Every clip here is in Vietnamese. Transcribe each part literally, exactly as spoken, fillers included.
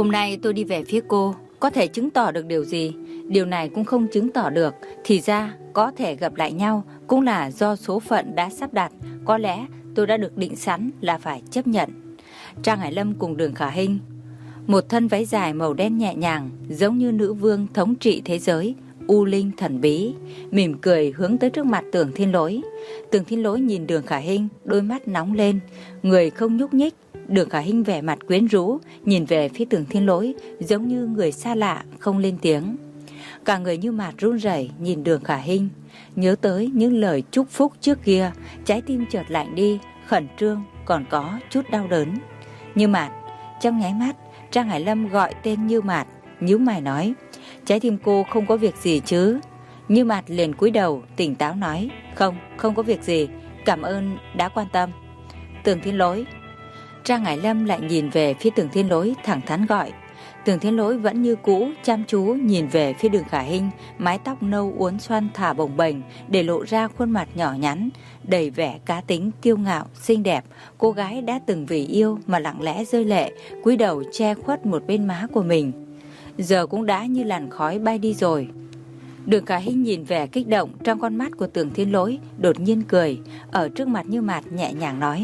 Hôm nay tôi đi về phía cô, có thể chứng tỏ được điều gì? Điều này cũng không chứng tỏ được. Thì ra có thể gặp lại nhau cũng là do số phận đã sắp đặt. Có lẽ tôi đã được định sẵn là phải chấp nhận. Trang Hải Lâm cùng Đường Khả Hinh, một thân váy dài màu đen nhẹ nhàng, giống như nữ vương thống trị thế giới, u linh thần bí, mỉm cười hướng tới trước mặt Tưởng Thiên Lỗi. Tưởng Thiên Lỗi nhìn Đường Khả Hinh, đôi mắt nóng lên, người không nhúc nhích. Đường Khả Hinh vẻ mặt quyến rũ, nhìn về phía Tưởng Thiên Lỗi, giống như người xa lạ, không lên tiếng. Cả người như mạt run rẩy nhìn Đường Khả Hinh, nhớ tới những lời chúc phúc trước kia, trái tim chợt lạnh đi, khẩn trương, còn có chút đau đớn. Như Mạt. Trong nháy mắt, Trang Hải Lâm gọi tên Như Mạt, nhíu mày nói, trái tim cô không có việc gì chứ? Như Mạt liền cúi đầu, tỉnh táo nói, không, không có việc gì, cảm ơn đã quan tâm. Tưởng Thiên Lỗi. Trang Hải Lâm lại nhìn về phía Tưởng Thiên Lỗi, thẳng thắn gọi. Tưởng Thiên Lỗi vẫn như cũ, chăm chú nhìn về phía Đường Khả Hinh, mái tóc nâu uốn xoăn thả bồng bềnh, để lộ ra khuôn mặt nhỏ nhắn, đầy vẻ cá tính, kiêu ngạo, xinh đẹp. Cô gái đã từng vì yêu mà lặng lẽ rơi lệ, cúi đầu che khuất một bên má của mình, giờ cũng đã như làn khói bay đi rồi. Đường Khả Hinh nhìn vẻ kích động trong con mắt của Tưởng Thiên Lỗi, đột nhiên cười, ở trước mặt Như Mạt nhẹ nhàng nói,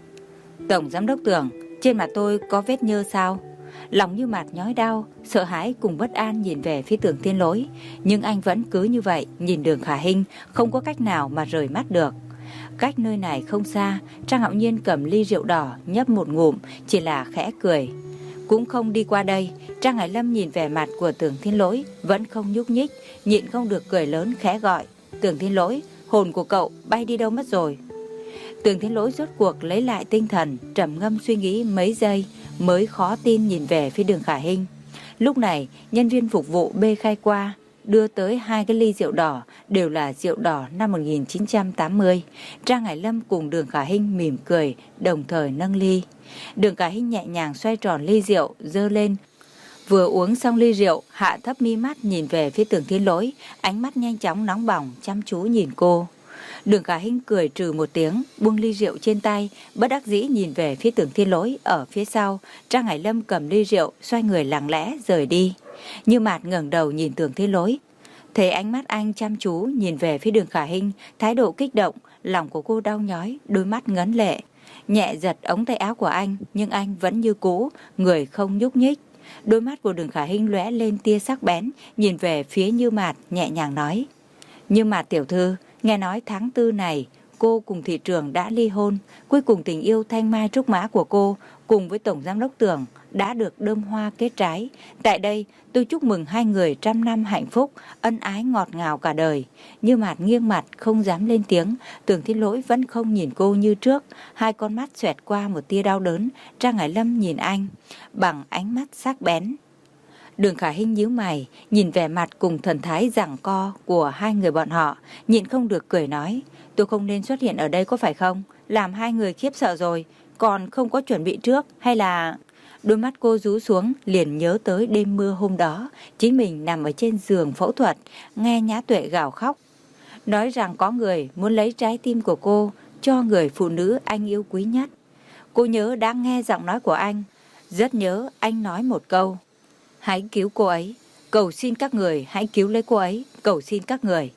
Tổng Giám đốc Tưởng, trên mặt tôi có vết nhơ sao? Lòng Như Mạt nhói đau, sợ hãi cùng bất an nhìn về phía Tưởng Thiên Lỗi, nhưng anh vẫn cứ như vậy nhìn Đường Khả Hinh, không có cách nào mà rời mắt được. Cách nơi này không xa, Trang Hạo Nhiên cầm ly rượu đỏ nhấp một ngụm, chỉ là khẽ cười, cũng không đi qua đây. Trang Hải Lâm nhìn vẻ mặt của Tưởng Thiên Lỗi vẫn không nhúc nhích, nhịn không được cười lớn khẽ gọi, Tưởng Thiên Lỗi, hồn của cậu bay đi đâu mất rồi? Tưởng Thiên Lỗi rốt cuộc lấy lại tinh thần, trầm ngâm suy nghĩ mấy giây mới khó tin nhìn về phía Đường Khả Hinh. Lúc này nhân viên phục vụ bê khai qua, đưa tới hai cái ly rượu đỏ, đều là rượu đỏ năm một nghìn chín trăm tám mươi. Trang Hải Lâm cùng Đường Khả Hinh mỉm cười, đồng thời nâng ly. Đường Khả Hinh nhẹ nhàng xoay tròn ly rượu, dơ lên. Vừa uống xong ly rượu, hạ thấp mi mắt nhìn về phía Tưởng Thiên Lỗi, ánh mắt nhanh chóng nóng bỏng, chăm chú nhìn cô. Đường Khả Hinh cười trừ một tiếng, buông ly rượu trên tay, bất đắc dĩ nhìn về phía Tưởng Thiên Lỗi ở phía sau. Trang Hải Lâm cầm ly rượu, xoay người lặng lẽ rời đi. Như Mạt ngẩng đầu nhìn Tưởng Thiên Lỗi, thấy ánh mắt anh chăm chú nhìn về phía Đường Khả Hinh, thái độ kích động, lòng của cô đau nhói, đôi mắt ngấn lệ. Nhẹ giật ống tay áo của anh, nhưng anh vẫn như cũ, người không nhúc nhích. Đôi mắt của Đường Khả Hinh lóe lên tia sắc bén, nhìn về phía Như Mạt, nhẹ nhàng nói, Như Mạt tiểu thư, nghe nói tháng tư này cô cùng thị trưởng đã ly hôn, cuối cùng tình yêu thanh mai trúc mã của cô cùng với Tổng Giám đốc Tưởng đã được đơm hoa kết trái. Tại đây tôi chúc mừng hai người trăm năm hạnh phúc, ân ái ngọt ngào cả đời. Như Mạt nghiêng mặt không dám lên tiếng. Tưởng Thiên Lỗi vẫn không nhìn cô như trước, hai con mắt xoẹt qua một tia đau đớn. Trang Hải Lâm nhìn anh bằng ánh mắt sắc bén. Đường Khả Hinh nhíu mày, nhìn vẻ mặt cùng thần thái giằng co của hai người bọn họ, nhịn không được cười nói, tôi không nên xuất hiện ở đây có phải không? Làm hai người khiếp sợ rồi, còn không có chuẩn bị trước hay là... Đôi mắt cô rũ xuống, liền nhớ tới đêm mưa hôm đó, chính mình nằm ở trên giường phẫu thuật, nghe Nhã Tuệ gào khóc, nói rằng có người muốn lấy trái tim của cô cho người phụ nữ anh yêu quý nhất. Cô nhớ đã nghe giọng nói của anh, rất nhớ anh nói một câu, hãy cứu cô ấy, cầu xin các người hãy cứu lấy cô ấy, cầu xin các người.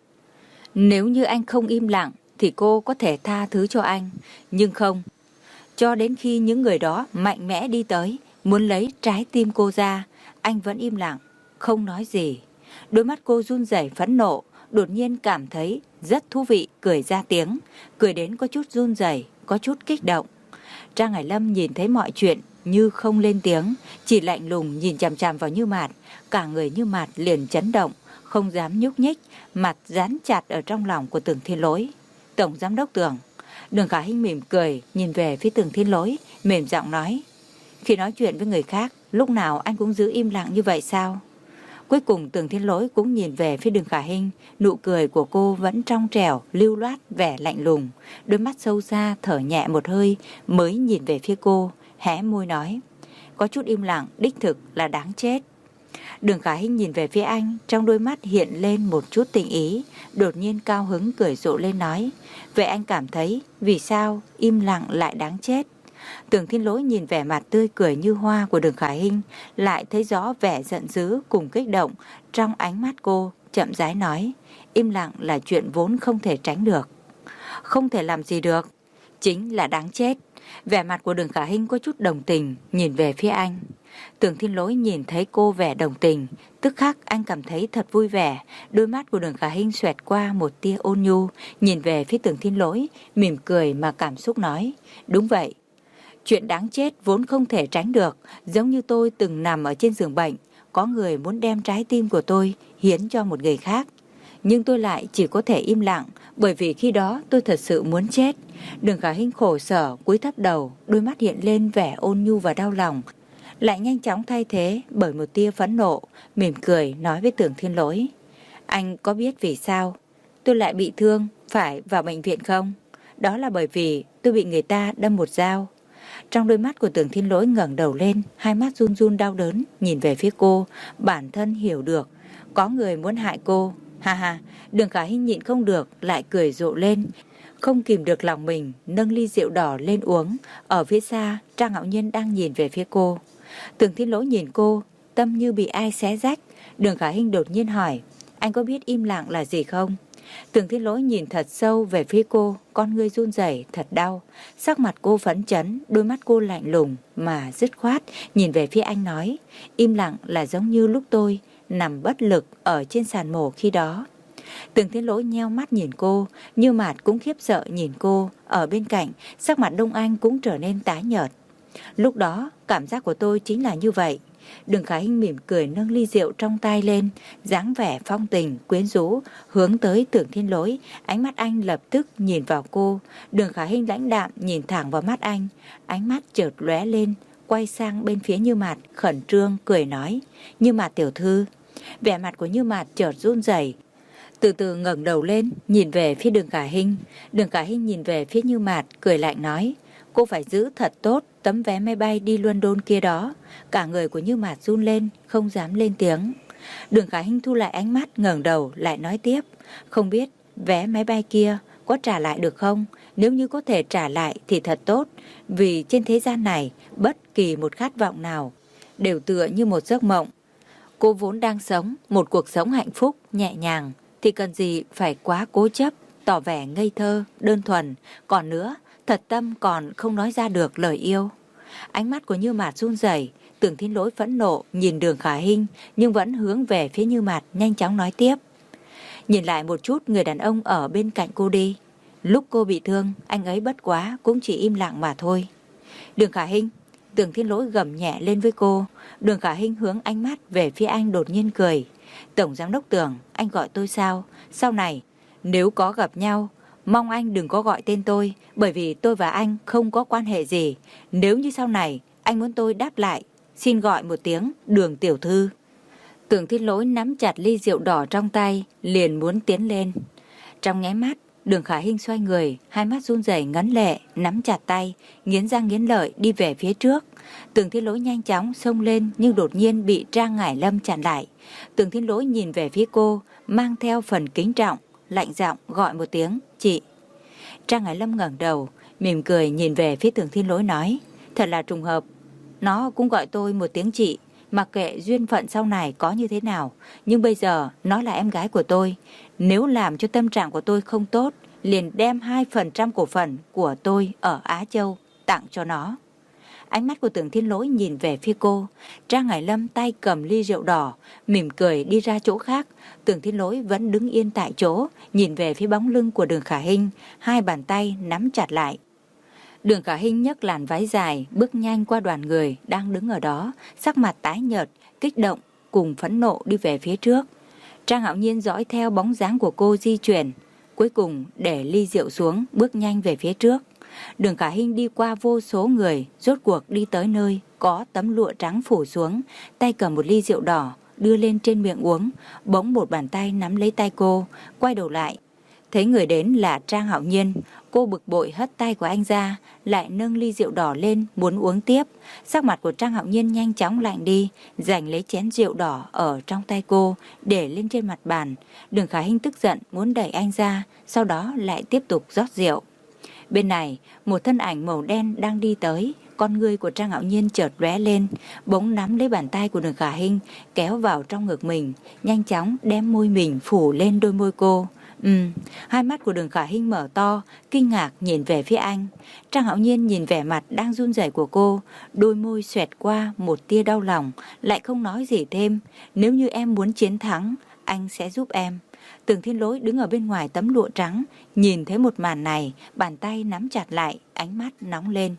Nếu như anh không im lặng thì cô có thể tha thứ cho anh, nhưng không. Cho đến khi những người đó mạnh mẽ đi tới, muốn lấy trái tim cô ra, anh vẫn im lặng, không nói gì. Đôi mắt cô run rẩy phẫn nộ, đột nhiên cảm thấy rất thú vị, cười ra tiếng, cười đến có chút run rẩy, có chút kích động. Trang Hải Lâm nhìn thấy mọi chuyện như không lên tiếng, chỉ lạnh lùng nhìn chằm chằm vào Như Mạt, cả người Như Mạt liền chấn động, không dám nhúc nhích, mặt dán chặt ở trong lòng của Tưởng Thiên Lỗi. Tổng Giám đốc Tưởng. Đường Khả Hinh mỉm cười, nhìn về phía Tưởng Thiên Lỗi, mềm giọng nói, khi nói chuyện với người khác, lúc nào anh cũng giữ im lặng như vậy sao? Cuối cùng Tưởng Thiên Lỗi cũng nhìn về phía Đường Khả Hinh, nụ cười của cô vẫn trong trẻo, lưu loát, vẻ lạnh lùng, đôi mắt sâu xa thở nhẹ một hơi mới nhìn về phía cô, hé môi nói, có chút im lặng đích thực là đáng chết. Đường Khả Hinh nhìn về phía anh, trong đôi mắt hiện lên một chút tình ý, đột nhiên cao hứng cười rộ lên nói, vậy anh cảm thấy vì sao im lặng lại đáng chết? Tưởng Thiên Lỗi nhìn vẻ mặt tươi cười như hoa của Đường Khả Hinh, lại thấy rõ vẻ giận dữ cùng kích động trong ánh mắt cô, chậm rãi nói, im lặng là chuyện vốn không thể tránh được. Không thể làm gì được, chính là đáng chết. Vẻ mặt của Đường Khả Hinh có chút đồng tình, nhìn về phía anh. Tưởng Thiên Lỗi nhìn thấy cô vẻ đồng tình, tức khắc anh cảm thấy thật vui vẻ. Đôi mắt của Đường Khả Hinh xoẹt qua một tia ôn nhu, nhìn về phía Tưởng Thiên Lỗi, mỉm cười mà cảm xúc nói, đúng vậy. Chuyện đáng chết vốn không thể tránh được, giống như tôi từng nằm ở trên giường bệnh, có người muốn đem trái tim của tôi hiến cho một người khác. Nhưng tôi lại chỉ có thể im lặng, bởi vì khi đó tôi thật sự muốn chết. Đường Khả Hinh khổ sở cúi thấp đầu, đôi mắt hiện lên vẻ ôn nhu và đau lòng, lại nhanh chóng thay thế bởi một tia phẫn nộ, mỉm cười nói với Tưởng Thiên Lỗi, anh có biết vì sao tôi lại bị thương phải vào bệnh viện không? Đó là bởi vì tôi bị người ta đâm một dao. Trong đôi mắt của Tưởng Thiên Lỗi ngẩng đầu lên, hai mắt run run đau đớn nhìn về phía cô, bản thân hiểu được có người muốn hại cô. Ha ha, Đường Khả Hinh nhịn không được lại cười rộ lên, không kìm được lòng mình, nâng ly rượu đỏ lên uống. Ở phía xa, Trang Hạo Nhiên đang nhìn về phía cô. Tưởng Thiên Lỗi nhìn cô, tâm như bị ai xé rách. Đường Khả Hinh đột nhiên hỏi, anh có biết im lặng là gì không? Tưởng Thiên Lỗi nhìn thật sâu về phía cô, con ngươi run rẩy thật đau. Sắc mặt cô phấn chấn, đôi mắt cô lạnh lùng mà dứt khoát, nhìn về phía anh nói, im lặng là giống như lúc tôi nằm bất lực ở trên sàn mổ khi đó. Tưởng Thiên Lỗi nheo mắt nhìn cô, Như Mạt cũng khiếp sợ nhìn cô. Ở bên cạnh, sắc mặt Đông Anh cũng trở nên tái nhợt. Lúc đó, cảm giác của tôi chính là như vậy. Đường Khả Hinh mỉm cười nâng ly rượu trong tay lên, dáng vẻ phong tình, quyến rũ, hướng tới Tưởng Thiên Lỗi. Ánh mắt anh lập tức nhìn vào cô. Đường Khả Hinh lãnh đạm nhìn thẳng vào mắt anh, ánh mắt chợt lóe lên, quay sang bên phía Như Mạt, khẩn trương cười nói, Như Mạt tiểu thư. Vẻ mặt của Như Mạt chợt run rẩy, từ từ ngẩng đầu lên, nhìn về phía Đường Khả Hinh. Đường Khả Hinh nhìn về phía Như Mạt, cười lạnh nói, cô phải giữ thật tốt tấm vé máy bay đi London kia đó. Cả người của Như Mạt run lên, không dám lên tiếng. Đường Khả Hinh thu lại ánh mắt, ngẩng đầu lại nói tiếp, không biết vé máy bay kia có trả lại được không? Nếu như có thể trả lại thì thật tốt, vì trên thế gian này bất kỳ một khát vọng nào đều tựa như một giấc mộng. Cô vốn đang sống một cuộc sống hạnh phúc, nhẹ nhàng, thì cần gì phải quá cố chấp, tỏ vẻ ngây thơ, đơn thuần. Còn nữa, thật tâm còn không nói ra được lời yêu. Ánh mắt của Như Mạt run rẩy. Tưởng Thiên Lỗi phẫn nộ nhìn Đường Khả Hinh, nhưng vẫn hướng về phía Như Mạt, nhanh chóng nói tiếp, nhìn lại một chút người đàn ông ở bên cạnh cô đi. Lúc cô bị thương, anh ấy bất quá cũng chỉ im lặng mà thôi. Đường Khả Hinh, Tưởng Thiên Lỗi gầm nhẹ lên với cô. Đường Khả Hinh hướng ánh mắt về phía anh, đột nhiên cười, Tổng giám đốc Tưởng, anh gọi tôi sao? Sau này nếu có gặp nhau, mong anh đừng có gọi tên tôi, bởi vì tôi và anh không có quan hệ gì. Nếu như sau này anh muốn tôi đáp lại, xin gọi một tiếng Đường tiểu thư. Tưởng Thiên Lỗi nắm chặt ly rượu đỏ trong tay, liền muốn tiến lên. Trong nháy mắt, Đường Khả Hinh xoay người, hai mắt run rẩy ngấn lệ, nắm chặt tay, nghiến răng nghiến lợi đi về phía trước. Tưởng Thiên Lỗi nhanh chóng xông lên, nhưng đột nhiên bị Trang Ngải Lâm chặn lại. Tưởng Thiên Lỗi nhìn về phía cô, mang theo phần kính trọng, lạnh giọng gọi một tiếng, chị. Trang Ngải Lâm ngẩng đầu, mỉm cười nhìn về phía Tưởng Thiên Lỗi nói, thật là trùng hợp, nó cũng gọi tôi một tiếng chị. Mặc kệ duyên phận sau này có như thế nào, nhưng bây giờ nó là em gái của tôi. Nếu làm cho tâm trạng của tôi không tốt, liền đem hai phần trăm cổ phần của tôi ở Á Châu tặng cho nó. Ánh mắt của Tưởng Thiên Lỗi nhìn về phía cô. Trang Ngải Lâm tay cầm ly rượu đỏ, mỉm cười đi ra chỗ khác. Tưởng Thiên Lỗi vẫn đứng yên tại chỗ, nhìn về phía bóng lưng của Đường Khả Hinh, hai bàn tay nắm chặt lại. Đường Khả Hinh nhấc làn váy dài, bước nhanh qua đoàn người đang đứng ở đó, sắc mặt tái nhợt, kích động cùng phẫn nộ đi về phía trước. Trang Hạo Nhiên dõi theo bóng dáng của cô di chuyển, cuối cùng để ly rượu xuống, bước nhanh về phía trước. Đường Khả Hinh đi qua vô số người, rốt cuộc đi tới nơi có tấm lụa trắng phủ xuống, tay cầm một ly rượu đỏ đưa lên trên miệng uống. Bỗng một bàn tay nắm lấy tay cô, quay đầu lại, thấy người đến là Trang Hạo Nhiên. Cô bực bội hất tay của anh ra, lại nâng ly rượu đỏ lên muốn uống tiếp. Sắc mặt của Trang Hạo Nhiên nhanh chóng lạnh đi, giành lấy chén rượu đỏ ở trong tay cô, để lên trên mặt bàn. Đường Khả Hinh tức giận muốn đẩy anh ra, sau đó lại tiếp tục rót rượu. Bên này, một thân ảnh màu đen đang đi tới. Con ngươi của Trang Hạo Nhiên chợt lóe lên, bỗng nắm lấy bàn tay của Đường Khả Hinh, kéo vào trong ngực mình, nhanh chóng đem môi mình phủ lên đôi môi cô. Ừm, hai mắt của Đường Khả Hinh mở to, kinh ngạc nhìn về phía anh. Trang Hạo Nhiên nhìn vẻ mặt đang run rẩy của cô, đôi môi xoẹt qua một tia đau lòng, lại không nói gì thêm. Nếu như em muốn chiến thắng, anh sẽ giúp em. Tưởng Thiên Lỗi đứng ở bên ngoài tấm lụa trắng, nhìn thấy một màn này, bàn tay nắm chặt lại, ánh mắt nóng lên.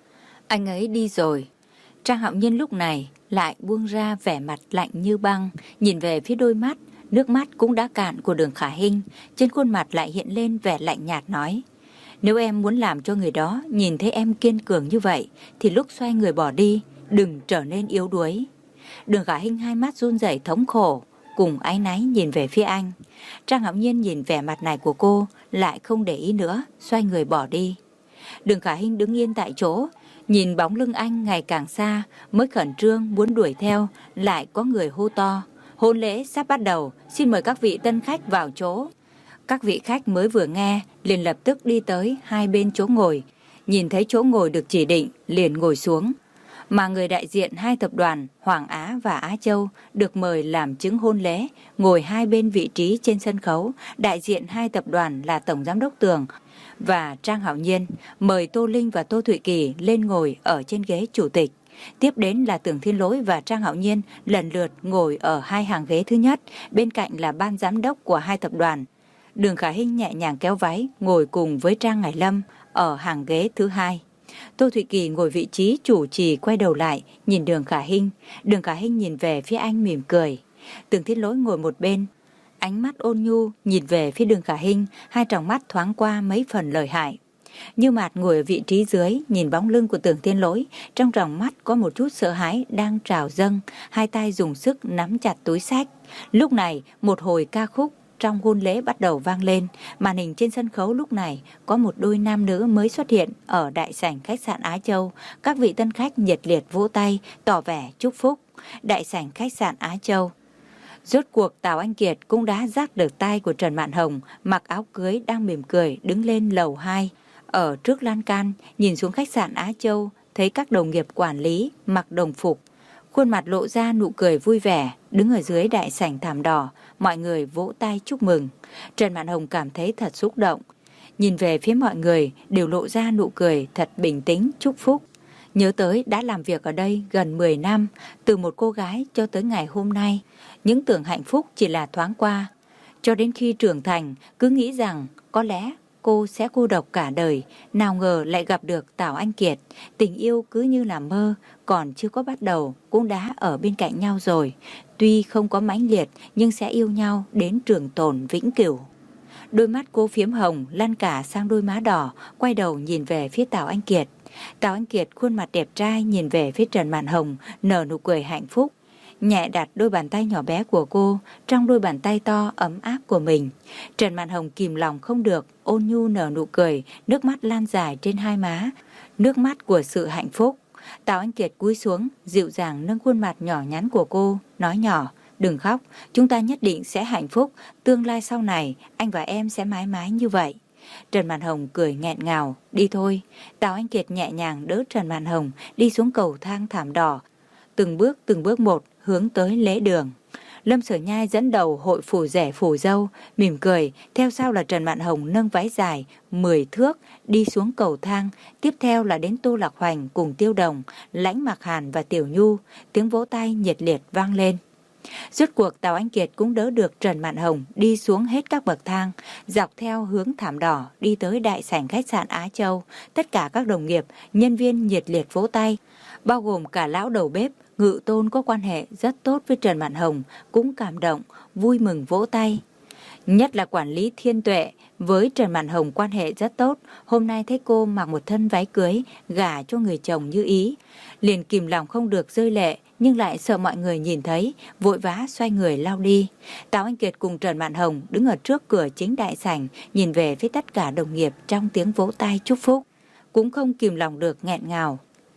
Anh ấy đi rồi. Trang Hạo Nhiên lúc này lại buông ra vẻ mặt lạnh như băng, nhìn về phía đôi mắt, nước mắt cũng đã cạn của Đường Khả Hinh, trên khuôn mặt lại hiện lên vẻ lạnh nhạt nói: nếu em muốn làm cho người đó nhìn thấy em kiên cường như vậy, thì lúc xoay người bỏ đi, đừng trở nên yếu đuối. Đường Khả Hinh hai mắt run rẩy thống khổ, cùng áy náy nhìn về phía anh. Trang Hạo Nhiên nhìn vẻ mặt này của cô, lại không để ý nữa, xoay người bỏ đi. Đường Khả Hinh đứng yên tại chỗ, nhìn bóng lưng anh ngày càng xa, mới khẩn trương muốn đuổi theo, lại có người hô to: hôn lễ sắp bắt đầu, xin mời các vị tân khách vào chỗ. Các vị khách mới vừa nghe, liền lập tức đi tới hai bên chỗ ngồi, nhìn thấy chỗ ngồi được chỉ định, liền ngồi xuống. Mà người đại diện hai tập đoàn Hoàng Á và Á Châu được mời làm chứng hôn lễ, ngồi hai bên vị trí trên sân khấu. Đại diện hai tập đoàn là Tổng Giám đốc Tường và Trang Hạo Nhiên, mời Tô Linh và Tô Thụy Kỳ lên ngồi ở trên ghế chủ tịch. Tiếp đến là Tưởng Thiên Lỗi và Trang Hạo Nhiên lần lượt ngồi ở hai hàng ghế thứ nhất, bên cạnh là ban giám đốc của hai tập đoàn. Đường Khả Hinh nhẹ nhàng kéo váy, ngồi cùng với Trang Ngải Lâm ở hàng ghế thứ hai. Tô Thụy Kỳ ngồi vị trí chủ trì, quay đầu lại nhìn Đường Khả Hinh. Đường Khả Hinh nhìn về phía anh mỉm cười. Tưởng Thiên Lỗi ngồi một bên, ánh mắt ôn nhu nhìn về phía Đường Khả Hinh, hai tròng mắt thoáng qua mấy phần lợi hại. Như Mạt ngồi ở vị trí dưới, nhìn bóng lưng của Tưởng Thiên Lỗi, trong tròng mắt có một chút sợ hãi đang trào dâng, hai tay dùng sức nắm chặt túi xách. Lúc này, một hồi ca khúc trong hôn lễ bắt đầu vang lên. Màn hình trên sân khấu lúc này có một đôi nam nữ mới xuất hiện ở đại sảnh khách sạn Á Châu. Các vị tân khách nhiệt liệt vỗ tay tỏ vẻ chúc phúc. Đại sảnh khách sạn Á Châu. Rốt cuộc Tào Anh Kiệt cũng đã dắt được tay của Trần Mạn Hồng, mặc áo cưới đang mỉm cười đứng lên lầu hai. Ở trước lan can, nhìn xuống khách sạn Á Châu, thấy các đồng nghiệp quản lý mặc đồng phục, khuôn mặt lộ ra nụ cười vui vẻ. Đứng ở dưới đại sảnh thảm đỏ, mọi người vỗ tay chúc mừng. Trần Mạn Hồng cảm thấy thật xúc động, nhìn về phía mọi người đều lộ ra nụ cười thật bình tĩnh chúc phúc. Nhớ tới đã làm việc ở đây gần mười năm, từ một cô gái cho tới ngày hôm nay, những tưởng hạnh phúc chỉ là thoáng qua. Cho đến khi trưởng thành, cứ nghĩ rằng có lẽ cô sẽ cô độc cả đời, nào ngờ lại gặp được Tào Anh Kiệt. Tình yêu cứ như là mơ, còn chưa có bắt đầu cũng đã ở bên cạnh nhau rồi. Tuy không có mãnh liệt nhưng sẽ yêu nhau đến trường tồn vĩnh cửu. Đôi mắt cô phiếm hồng lan cả sang đôi má đỏ, quay đầu nhìn về phía Tào Anh Kiệt. Tào Anh Kiệt khuôn mặt đẹp trai nhìn về phía Trần Mạn Hồng, nở nụ cười hạnh phúc, nhẹ đặt đôi bàn tay nhỏ bé của cô trong đôi bàn tay to ấm áp của mình. Trần Mạn Hồng kìm lòng không được, ôn nhu nở nụ cười, nước mắt lan dài trên hai má, nước mắt của sự hạnh phúc. Tào Anh Kiệt cúi xuống, dịu dàng nâng khuôn mặt nhỏ nhắn của cô, nói nhỏ: đừng khóc, chúng ta nhất định sẽ hạnh phúc, tương lai sau này anh và em sẽ mãi mãi như vậy. Trần Mạn Hồng cười nghẹn ngào: đi thôi. Tào Anh Kiệt nhẹ nhàng đỡ Trần Mạn Hồng đi xuống cầu thang thảm đỏ, từng bước từng bước một hướng tới lễ đường. Lâm Sở Nhai dẫn đầu hội phủ rể phủ dâu, mỉm cười, theo sau là Trần Mạn Hồng nâng váy dài mười thước đi xuống cầu thang, tiếp theo là đến Tô Lạc Hoành cùng Tiêu Đồng, Lãnh Mạc Hàn và Tiểu Nhu, tiếng vỗ tay nhiệt liệt vang lên. Rốt cuộc Tào Anh Kiệt cũng đỡ được Trần Mạn Hồng đi xuống hết các bậc thang, dọc theo hướng thảm đỏ đi tới đại sảnh khách sạn Á Châu. Tất cả các đồng nghiệp, nhân viên nhiệt liệt vỗ tay, bao gồm cả lão đầu bếp Ngự Tôn có quan hệ rất tốt với Trần Mạn Hồng, cũng cảm động, vui mừng vỗ tay. Nhất là quản lý Thiên Tuệ với Trần Mạn Hồng quan hệ rất tốt, hôm nay thấy cô mặc một thân váy cưới, gả cho người chồng như ý, liền kìm lòng không được rơi lệ, nhưng lại sợ mọi người nhìn thấy, vội vã xoay người lao đi. Tào Anh Kiệt cùng Trần Mạn Hồng đứng ở trước cửa chính đại sảnh, nhìn về phía tất cả đồng nghiệp trong tiếng vỗ tay chúc phúc, cũng không kìm lòng được nghẹn ngào.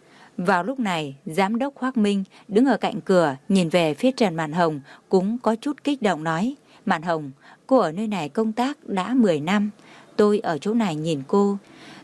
Vào lúc này, giám đốc Hoắc Minh đứng ở cạnh cửa nhìn về phía Trần Mạn Hồng, cũng có chút kích động nói: Mạn Hồng, cô ở nơi này công tác đã mười năm, tôi ở chỗ này nhìn cô,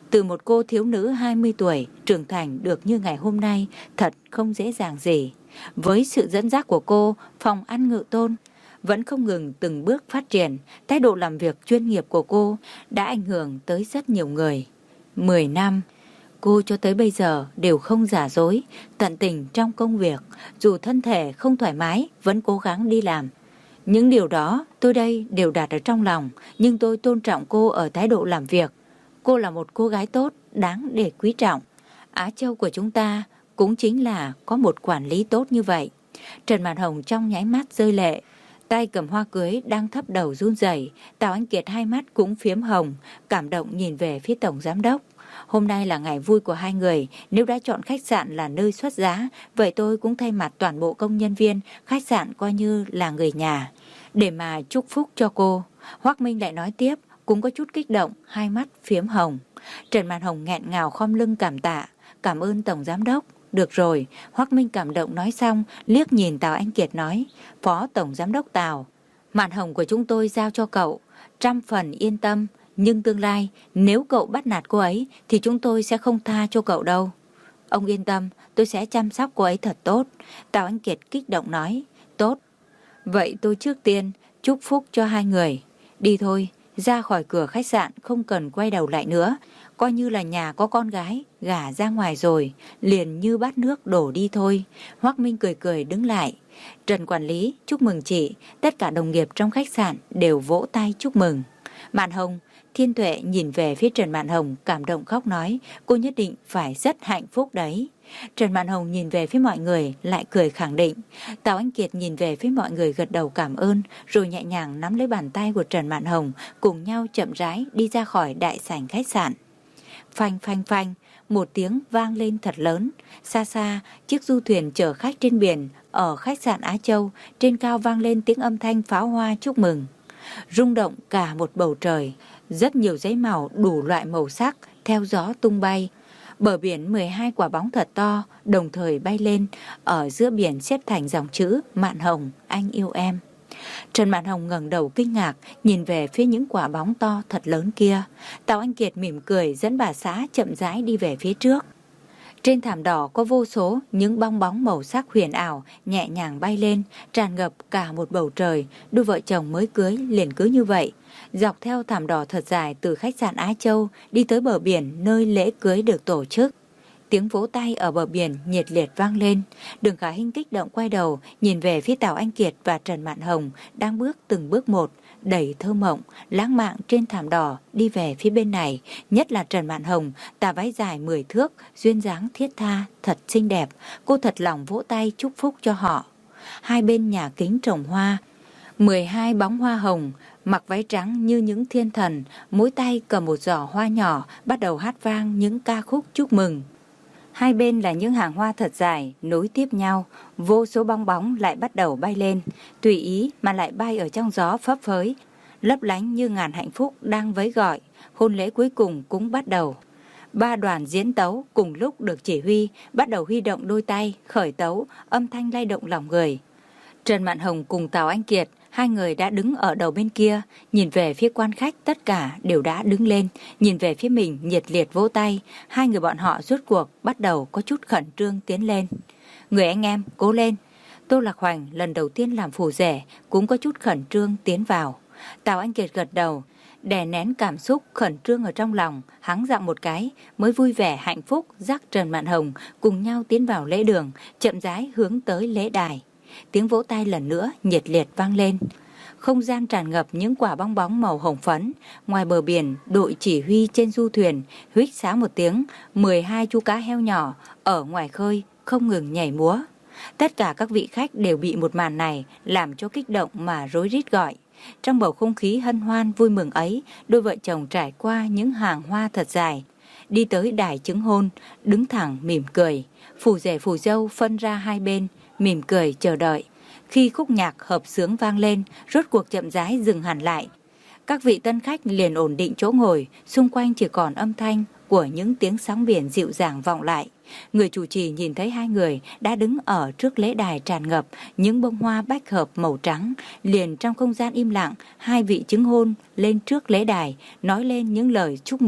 Từ một cô thiếu nữ hai mươi tuổi trưởng thành được như ngày hôm nay thật không dễ dàng gì. Với sự dẫn dắt của cô, phòng ăn Ngự Tôn vẫn không ngừng từng bước phát triển. Thái độ làm việc chuyên nghiệp của cô đã ảnh hưởng tới rất nhiều người. Mười năm, cô cho tới bây giờ đều không giả dối, tận tình trong công việc. Dù thân thể không thoải mái, vẫn cố gắng đi làm. Những điều đó tôi đây đều đặt ở trong lòng, nhưng tôi tôn trọng cô ở thái độ làm việc. Cô là một cô gái tốt, đáng để quý trọng. Á Châu của chúng ta cũng chính là có một quản lý tốt như vậy. Trần Mạn Hồng trong nháy mắt rơi lệ, tay cầm hoa cưới đang thấp đầu run rẩy. Tào Anh Kiệt hai mắt cũng phiếm hồng, cảm động nhìn về phía tổng giám đốc. Hôm nay là ngày vui của hai người, nếu đã chọn khách sạn là nơi xuất giá, vậy tôi cũng thay mặt toàn bộ công nhân viên khách sạn coi như là người nhà, để mà chúc phúc cho cô. Hoắc Minh lại nói tiếp, cũng có chút kích động, hai mắt phiếm hồng. Trần Mạn Hồng nghẹn ngào khom lưng cảm tạ, cảm ơn tổng giám đốc. Được rồi, Hoắc Minh cảm động nói xong, liếc nhìn Tào Anh Kiệt nói, Phó tổng giám đốc Tào, Mạn Hồng của chúng tôi giao cho cậu, trăm phần yên tâm, nhưng tương lai nếu cậu bắt nạt cô ấy thì chúng tôi sẽ không tha cho cậu đâu. Ông yên tâm, tôi sẽ chăm sóc cô ấy thật tốt. Tào Anh Kiệt kích động nói, tốt. Vậy tôi trước tiên chúc phúc cho hai người. Đi thôi, ra khỏi cửa khách sạn không cần quay đầu lại nữa. Coi như là nhà có con gái, gả ra ngoài rồi, liền như bát nước đổ đi thôi. Hoắc Minh cười cười đứng lại. Trần quản lý, chúc mừng chị. Tất cả đồng nghiệp trong khách sạn đều vỗ tay chúc mừng. Mạn Hồng, Thiên Tuệ nhìn về phía Trần Mạn Hồng cảm động khóc nói, cô nhất định phải rất hạnh phúc đấy. Trần Mạn Hồng nhìn về phía mọi người lại cười khẳng định. Tào Anh Kiệt nhìn về phía mọi người gật đầu cảm ơn, rồi nhẹ nhàng nắm lấy bàn tay của Trần Mạn Hồng, cùng nhau chậm rãi đi ra khỏi đại sảnh khách sạn. Phanh phanh phanh, một tiếng vang lên thật lớn. Xa xa, chiếc du thuyền chở khách trên biển ở khách sạn Á Châu, trên cao vang lên tiếng âm thanh pháo hoa chúc mừng, rung động cả một bầu trời. Rất nhiều giấy màu đủ loại màu sắc theo gió tung bay. Bờ biển mười hai quả bóng thật to đồng thời bay lên, ở giữa biển xếp thành dòng chữ Mạn Hồng, anh yêu em. Trần Mạn Hồng ngẩng đầu kinh ngạc nhìn về phía những quả bóng to thật lớn kia. Tào Anh Kiệt mỉm cười dẫn bà xã chậm rãi đi về phía trước. Trên thảm đỏ có vô số những bong bóng màu sắc huyền ảo nhẹ nhàng bay lên, tràn ngập cả một bầu trời. Đôi vợ chồng mới cưới liền cứ như vậy, dọc theo thảm đỏ thật dài từ khách sạn Á Châu đi tới bờ biển nơi lễ cưới được tổ chức. Tiếng vỗ tay ở bờ biển nhiệt liệt vang lên. Đường Khả Hinh kích động quay đầu nhìn về phía Tào Anh Kiệt và Trần Mạn Hồng đang bước từng bước một, đầy thơ mộng, lãng mạn trên thảm đỏ đi về phía bên này. Nhất là Trần Mạn Hồng, tà váy dài mười thước, duyên dáng thiết tha, thật xinh đẹp. Cô thật lòng vỗ tay chúc phúc cho họ. Hai bên nhà kính trồng hoa, mười hai bóng hoa hồng, mặc váy trắng như những thiên thần, mỗi tay cầm một giỏ hoa nhỏ, bắt đầu hát vang những ca khúc chúc mừng. Hai bên là những hàng hoa thật dài, nối tiếp nhau, vô số bong bóng lại bắt đầu bay lên, tùy ý mà lại bay ở trong gió phấp phới, lấp lánh như ngàn hạnh phúc đang vẫy gọi. Hôn lễ cuối cùng cũng bắt đầu. Ba đoàn diễn tấu cùng lúc được chỉ huy, bắt đầu huy động đôi tay, khởi tấu, âm thanh lay động lòng người. Trần Mạn Hồng cùng Tào Anh Kiệt, hai người đã đứng ở đầu bên kia, nhìn về phía quan khách tất cả đều đã đứng lên, nhìn về phía mình nhiệt liệt vỗ tay. Hai người bọn họ rốt cuộc bắt đầu có chút khẩn trương tiến lên. Người anh em, cố lên. Tô Lạc Hoành lần đầu tiên làm phù rể cũng có chút khẩn trương tiến vào. Tào Anh Kiệt gật đầu, đè nén cảm xúc khẩn trương ở trong lòng, hắng giọng một cái, mới vui vẻ hạnh phúc dắt Trần Mạn Hồng cùng nhau tiến vào lễ đường, chậm rãi hướng tới lễ đài. Tiếng vỗ tay lần nữa nhiệt liệt vang lên. Không gian tràn ngập những quả bong bóng màu hồng phấn. Ngoài bờ biển, đội chỉ huy trên du thuyền huýt sáo một tiếng, mười hai chú cá heo nhỏ ở ngoài khơi không ngừng nhảy múa. Tất cả các vị khách đều bị một màn này làm cho kích động mà rối rít gọi. Trong bầu không khí hân hoan vui mừng ấy, đôi vợ chồng trải qua những hàng hoa thật dài, đi tới đài chứng hôn, đứng thẳng mỉm cười. Phù rể phù dâu phân ra hai bên, mỉm cười chờ đợi. Khi khúc nhạc hợp xướng vang lên, rốt cuộc chậm rãi dừng hẳn lại. Các vị tân khách liền ổn định chỗ ngồi, xung quanh chỉ còn âm thanh của những tiếng sóng biển dịu dàng vọng lại. Người chủ trì nhìn thấy hai người đã đứng ở trước lễ đài tràn ngập những bông hoa bách hợp màu trắng, liền trong không gian im lặng, hai vị chứng hôn lên trước lễ đài nói lên những lời chúc mừng.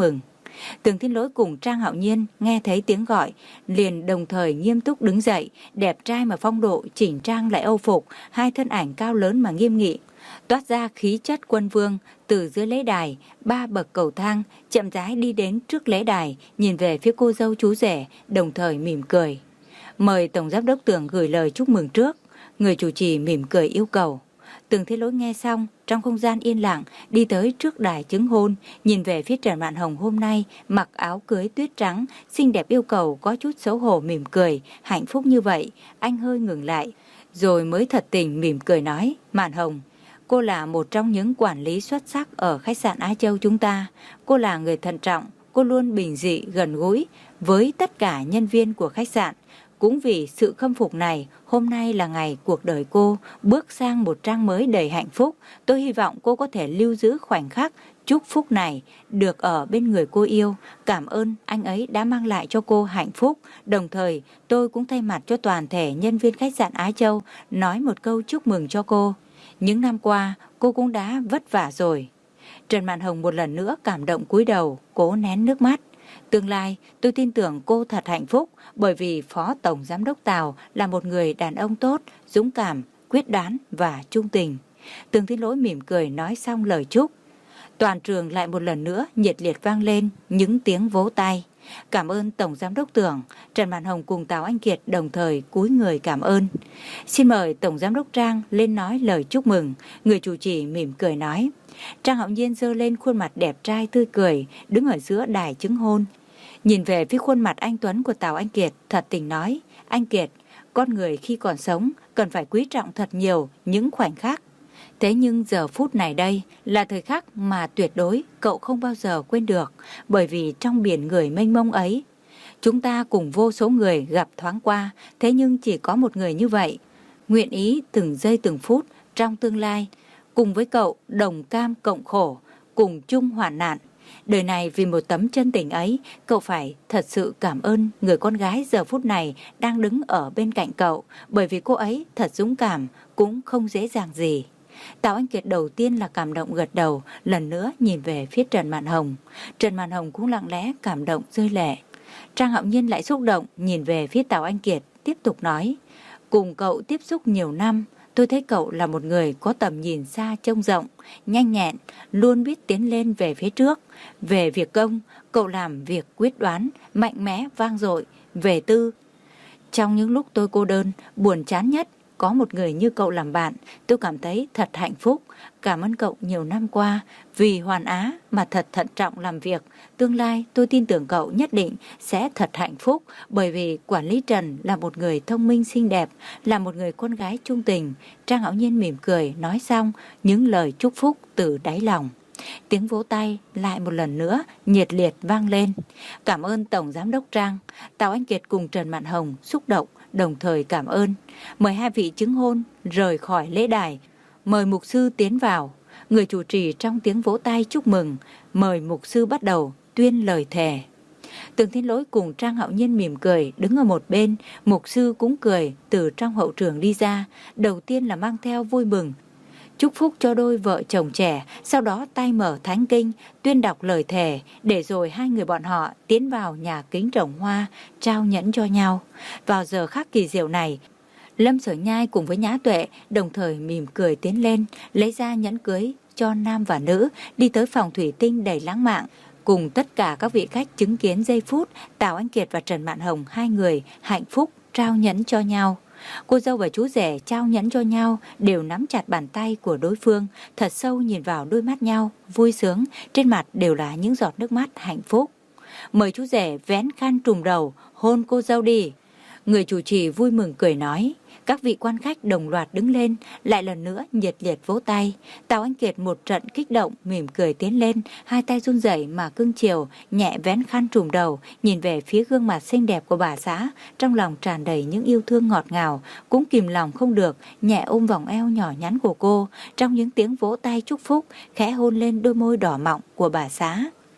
Tường Thiên Lỗi cùng Trang Hạo Nhiên nghe thấy tiếng gọi, liền đồng thời nghiêm túc đứng dậy, đẹp trai mà phong độ, chỉnh trang lại âu phục, hai thân ảnh cao lớn mà nghiêm nghị, toát ra khí chất quân vương. Từ dưới lễ đài, ba bậc cầu thang, chậm rãi đi đến trước lễ đài, nhìn về phía cô dâu chú rể, đồng thời mỉm cười. Mời Tổng Giám đốc Tường gửi lời chúc mừng trước. Người chủ trì mỉm cười yêu cầu. Tường Thiên Lỗi nghe xong, trong không gian yên lặng, đi tới trước đài chứng hôn, nhìn về phía Trần Mạn Hồng hôm nay, mặc áo cưới tuyết trắng, xinh đẹp yêu cầu, có chút xấu hổ mỉm cười, hạnh phúc như vậy. Anh hơi ngừng lại, rồi mới thật tình mỉm cười nói, Mạn Hồng, cô là một trong những quản lý xuất sắc ở khách sạn Á Châu chúng ta. Cô là người thận trọng, cô luôn bình dị, gần gũi với tất cả nhân viên của khách sạn. Cũng vì sự khâm phục này, hôm nay là ngày cuộc đời cô bước sang một trang mới đầy hạnh phúc. Tôi hy vọng cô có thể lưu giữ khoảnh khắc chúc phúc này, được ở bên người cô yêu. Cảm ơn anh ấy đã mang lại cho cô hạnh phúc. Đồng thời, tôi cũng thay mặt cho toàn thể nhân viên khách sạn Á Châu nói một câu chúc mừng cho cô. Những năm qua, cô cũng đã vất vả rồi. Trần Mạn Hồng một lần nữa cảm động cúi đầu, cố nén nước mắt. Tương lai, tôi tin tưởng cô thật hạnh phúc, bởi vì Phó Tổng Giám đốc Tào là một người đàn ông tốt, dũng cảm, quyết đoán và trung tình. Tường Thiên Lỗi mỉm cười nói xong lời chúc. Toàn trường lại một lần nữa nhiệt liệt vang lên những tiếng vỗ tay. Cảm ơn Tổng Giám đốc Tưởng. Trần Mạn Hồng cùng Tào Anh Kiệt đồng thời cúi người cảm ơn. Xin mời Tổng Giám đốc Trang lên nói lời chúc mừng. Người chủ trì mỉm cười nói. Trang Hạo Nhiên giơ lên khuôn mặt đẹp trai tươi cười, đứng ở giữa đài chứng hôn. Nhìn về phía khuôn mặt anh tuấn của Tào Anh Kiệt, thật tình nói, anh Kiệt, con người khi còn sống cần phải quý trọng thật nhiều những khoảnh khắc. Thế nhưng giờ phút này đây là thời khắc mà tuyệt đối cậu không bao giờ quên được, bởi vì trong biển người mênh mông ấy, chúng ta cùng vô số người gặp thoáng qua, thế nhưng chỉ có một người như vậy, nguyện ý từng giây từng phút trong tương lai, cùng với cậu đồng cam cộng khổ, cùng chung hoạn nạn. Đời này vì một tấm chân tình ấy, cậu phải thật sự cảm ơn người con gái giờ phút này đang đứng ở bên cạnh cậu, bởi vì cô ấy thật dũng cảm, cũng không dễ dàng gì. Tào Anh Kiệt đầu tiên là cảm động gật đầu, lần nữa nhìn về phía Trần Mạn Hồng. Trần Mạn Hồng cũng lặng lẽ cảm động rơi lệ. Trang Hạo Nhiên lại xúc động nhìn về phía Tào Anh Kiệt, tiếp tục nói, cùng cậu tiếp xúc nhiều năm, tôi thấy cậu là một người có tầm nhìn xa trông rộng, nhanh nhẹn, luôn biết tiến lên về phía trước. Về việc công, cậu làm việc quyết đoán, mạnh mẽ, vang dội. Về tư, trong những lúc tôi cô đơn, buồn chán nhất, có một người như cậu làm bạn, tôi cảm thấy thật hạnh phúc. Cảm ơn cậu nhiều năm qua, vì Hoàn Á mà thật thận trọng làm việc. Tương lai tôi tin tưởng cậu nhất định sẽ thật hạnh phúc, bởi vì quản lý Trần là một người thông minh xinh đẹp, là một người con gái trung tình. Trang Hạo Nhiên mỉm cười, nói xong những lời chúc phúc từ đáy lòng. Tiếng vỗ tay lại một lần nữa nhiệt liệt vang lên. Cảm ơn Tổng Giám đốc Trang. Tào Anh Kiệt cùng Trần Mạn Hồng xúc động, đồng thời cảm ơn. Mời hai vị chứng hôn rời khỏi lễ đài. Mời mục sư tiến vào. Người chủ trì trong tiếng vỗ tay chúc mừng, mời mục sư bắt đầu tuyên lời thề. Tường Thiên Lỗi cùng Trang Hạo Nhiên mỉm cười đứng ở một bên. Mục sư cũng cười từ trong hậu trường đi ra. Đầu tiên là mang theo vui mừng, chúc phúc cho đôi vợ chồng trẻ, sau đó tay mở thánh kinh, tuyên đọc lời thề, để rồi hai người bọn họ tiến vào nhà kính trồng hoa, trao nhẫn cho nhau. Vào giờ khắc kỳ diệu này, Lâm Sở Nhai cùng với Nhã Tuệ đồng thời mỉm cười tiến lên, lấy ra nhẫn cưới cho nam và nữ, đi tới phòng thủy tinh đầy lãng mạn. Cùng tất cả các vị khách chứng kiến giây phút Tào Anh Kiệt và Trần Mạn Hồng hai người hạnh phúc trao nhẫn cho nhau. Cô dâu và chú rể trao nhẫn cho nhau, đều nắm chặt bàn tay của đối phương, thật sâu nhìn vào đôi mắt nhau, vui sướng, trên mặt đều là những giọt nước mắt hạnh phúc. Mời chú rể vén khăn trùm đầu, hôn cô dâu đi. Người chủ trì vui mừng cười nói. Các vị quan khách đồng loạt đứng lên, lại lần nữa nhiệt liệt vỗ tay. Tào Anh Kiệt một trận kích động, mỉm cười tiến lên, hai tay run rẩy mà cưng chiều, nhẹ vén khăn trùm đầu, nhìn về phía gương mặt xinh đẹp của bà xã, trong lòng tràn đầy những yêu thương ngọt ngào, cũng kìm lòng không được, nhẹ ôm vòng eo nhỏ nhắn của cô, trong những tiếng vỗ tay chúc phúc, khẽ hôn lên đôi môi đỏ mọng của bà xã.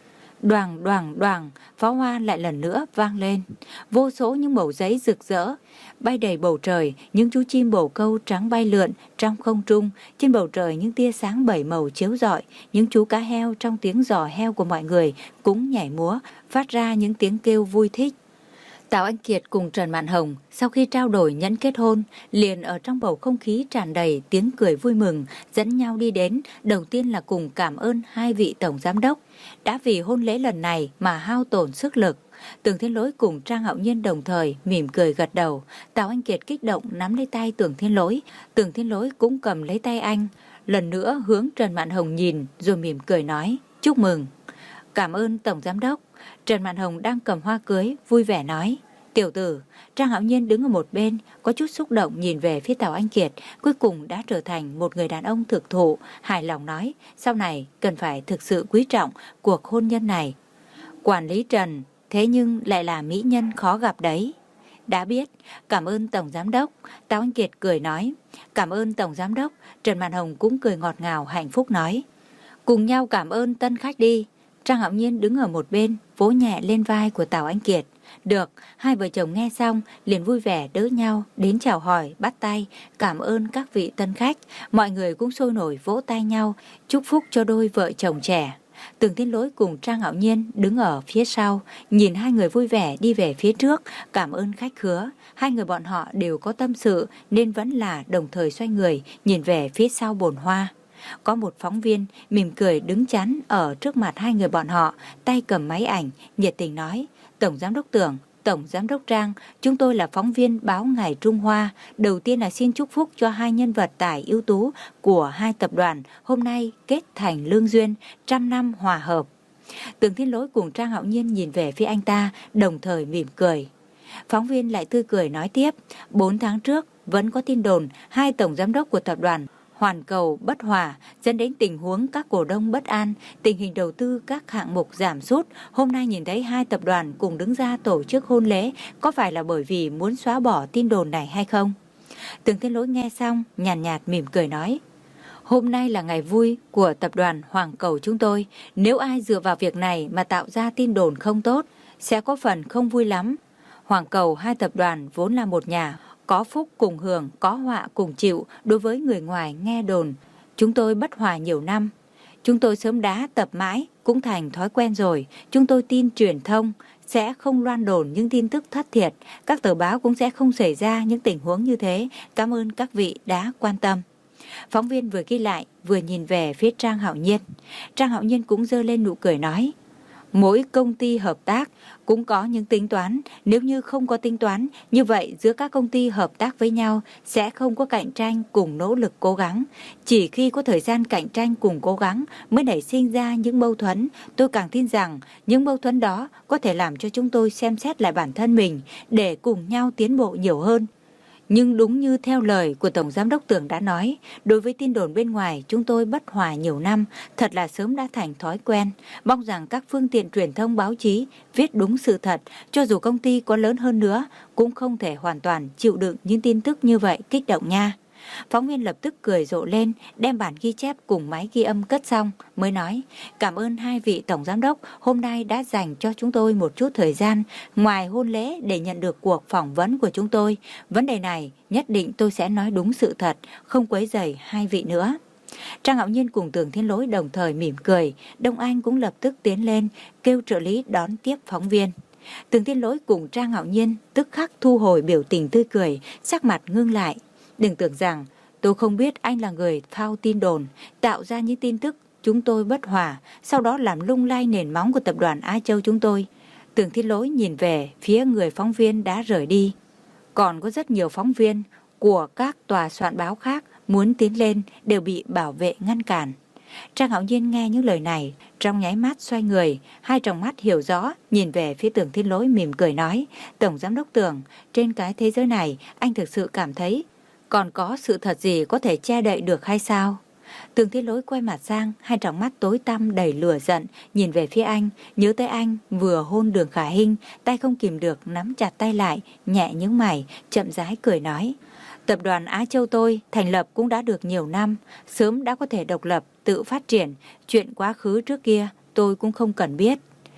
Đoàng đoàng đoàng, pháo hoa lại lần nữa vang lên. Vô số những mẩu giấy rực rỡ bay đầy bầu trời, những chú chim bồ câu trắng bay lượn trong không trung. Trên bầu trời những tia sáng bảy màu chiếu rọi, những chú cá heo trong tiếng giò heo của mọi người cũng nhảy múa, phát ra những tiếng kêu vui thích. Tào Anh Kiệt cùng Trần Mạn Hồng sau khi trao đổi nhẫn kết hôn, liền ở trong bầu không khí tràn đầy tiếng cười vui mừng, dẫn nhau đi đến, đầu tiên là cùng cảm ơn hai vị tổng giám đốc đã vì hôn lễ lần này mà hao tổn sức lực. Tưởng Thiên Lỗi cùng Trang Hạo Nhiên đồng thời mỉm cười gật đầu. Tào Anh Kiệt kích động nắm lấy tay Tưởng Thiên Lỗi, Tưởng Thiên Lỗi cũng cầm lấy tay anh, lần nữa hướng Trần Mạn Hồng nhìn rồi mỉm cười nói: chúc mừng. Cảm ơn tổng giám đốc. Trần Mạn Hồng đang cầm hoa cưới vui vẻ nói: tiểu tử. Trang Hạo Nhiên đứng ở một bên có chút xúc động nhìn về phía Tào Anh Kiệt, cuối cùng đã trở thành một người đàn ông thực thụ, hài lòng nói: sau này cần phải thực sự quý trọng cuộc hôn nhân này. Quản lý Trần thế nhưng lại là mỹ nhân khó gặp đấy. Đã biết, cảm ơn tổng giám đốc. Tào Anh Kiệt cười nói: cảm ơn tổng giám đốc. Trần Mạn Hồng cũng cười ngọt ngào hạnh phúc nói: cùng nhau cảm ơn tân khách đi. Trang Hạo Nhiên đứng ở một bên vỗ nhẹ lên vai của Tào Anh Kiệt. Được. Hai vợ chồng nghe xong liền vui vẻ đỡ nhau đến chào hỏi, bắt tay, cảm ơn các vị tân khách. Mọi người cũng sôi nổi vỗ tay nhau, chúc phúc cho đôi vợ chồng trẻ. Tưởng Thiên Lỗi cùng Trang Hạo Nhiên đứng ở phía sau, nhìn hai người vui vẻ đi về phía trước, cảm ơn khách khứa. Hai người bọn họ đều có tâm sự nên vẫn là đồng thời xoay người nhìn về phía sau bồn hoa. Có một phóng viên mỉm cười đứng chắn ở trước mặt hai người bọn họ, tay cầm máy ảnh, nhiệt tình nói: tổng giám đốc Tưởng, tổng giám đốc Trang, chúng tôi là phóng viên báo Ngày Trung Hoa. Đầu tiên là xin chúc phúc cho hai nhân vật tài ưu tú của hai tập đoàn hôm nay kết thành lương duyên, trăm năm hòa hợp. Tưởng Thiên Lỗi cùng Trang Hạo Nhiên nhìn về phía anh ta, đồng thời mỉm cười. Phóng viên lại tươi cười nói tiếp: bốn tháng trước vẫn có tin đồn hai tổng giám đốc của tập đoàn Hoàn Cầu bất hòa, dẫn đến tình huống các cổ đông bất an, tình hình đầu tư các hạng mục giảm sút. Hôm nay nhìn thấy hai tập đoàn cùng đứng ra tổ chức hôn lễ, có phải là bởi vì muốn xóa bỏ tin đồn này hay không? Tưởng Thiên Lỗi nghe xong nhàn nhạt, nhạt mỉm cười nói: hôm nay là ngày vui của tập đoàn Hoàng Cầu chúng tôi. Nếu ai dựa vào việc này mà tạo ra tin đồn không tốt, sẽ có phần không vui lắm. Hoàng Cầu hai tập đoàn vốn là một nhà, có phúc cùng hưởng, có họa cùng chịu. Đối với người ngoài nghe đồn chúng tôi bất hòa nhiều năm, chúng tôi sớm đã tập mãi cũng thành thói quen rồi. Chúng tôi tin truyền thông sẽ không loan đồn những tin tức thất thiệt, các tờ báo cũng sẽ không xảy ra những tình huống như thế. Cảm ơn các vị đã quan tâm. Phóng viên vừa ghi lại vừa nhìn về phía Trang Hạo Nhiên. Trang Hạo Nhiên cũng giơ lên nụ cười nói: mỗi công ty hợp tác cũng có những tính toán, nếu như không có tính toán, như vậy giữa các công ty hợp tác với nhau sẽ không có cạnh tranh cùng nỗ lực cố gắng. Chỉ khi có thời gian cạnh tranh cùng cố gắng mới nảy sinh ra những mâu thuẫn. Tôi càng tin rằng những mâu thuẫn đó có thể làm cho chúng tôi xem xét lại bản thân mình để cùng nhau tiến bộ nhiều hơn. Nhưng đúng như theo lời của Tổng Giám đốc Tưởng đã nói, đối với tin đồn bên ngoài chúng tôi bất hòa nhiều năm, thật là sớm đã thành thói quen. Mong rằng các phương tiện truyền thông báo chí viết đúng sự thật, cho dù công ty có lớn hơn nữa, cũng không thể hoàn toàn chịu đựng những tin tức như vậy kích động nha. Phóng viên lập tức cười rộ lên, đem bản ghi chép cùng máy ghi âm cất xong, mới nói: cảm ơn hai vị tổng giám đốc hôm nay đã dành cho chúng tôi một chút thời gian ngoài hôn lễ để nhận được cuộc phỏng vấn của chúng tôi. Vấn đề này nhất định tôi sẽ nói đúng sự thật, không quấy rầy hai vị nữa. Trang Hạo Nhiên cùng Tưởng Thiên Lỗi đồng thời mỉm cười. Đông Anh cũng lập tức tiến lên kêu trợ lý đón tiếp phóng viên. Tưởng Thiên Lỗi cùng Trang Hạo Nhiên tức khắc thu hồi biểu tình tươi cười, sắc mặt ngưng lại. Đừng tưởng rằng tôi không biết anh là người phao tin đồn, tạo ra những tin tức chúng tôi bất hòa, sau đó làm lung lay nền móng của tập đoàn Á Châu chúng tôi. Tưởng Thiên Lỗi nhìn về phía người phóng viên đã rời đi. Còn có rất nhiều phóng viên của các tòa soạn báo khác muốn tiến lên đều bị bảo vệ ngăn cản. Trang Hạo Nhiên nghe những lời này, trong nháy mắt xoay người, hai tròng mắt hiểu rõ, nhìn về phía Tưởng Thiên Lỗi mỉm cười nói: Tổng Giám đốc Tưởng, trên cái thế giới này, anh thực sự cảm thấy còn có sự thật gì có thể che đậy được hay sao? Tưởng Thiên Lỗi quay mặt sang, hai tròng mắt tối tăm đầy lửa giận, nhìn về phía anh, nhớ tới anh vừa hôn Đường Khả Hinh, tay không kìm được nắm chặt tay lại, nhẹ nhướng mày, chậm rãi cười nói: Tập đoàn Á Châu tôi thành lập cũng đã được nhiều năm, sớm đã có thể độc lập, tự phát triển, chuyện quá khứ trước kia tôi cũng không cần biết.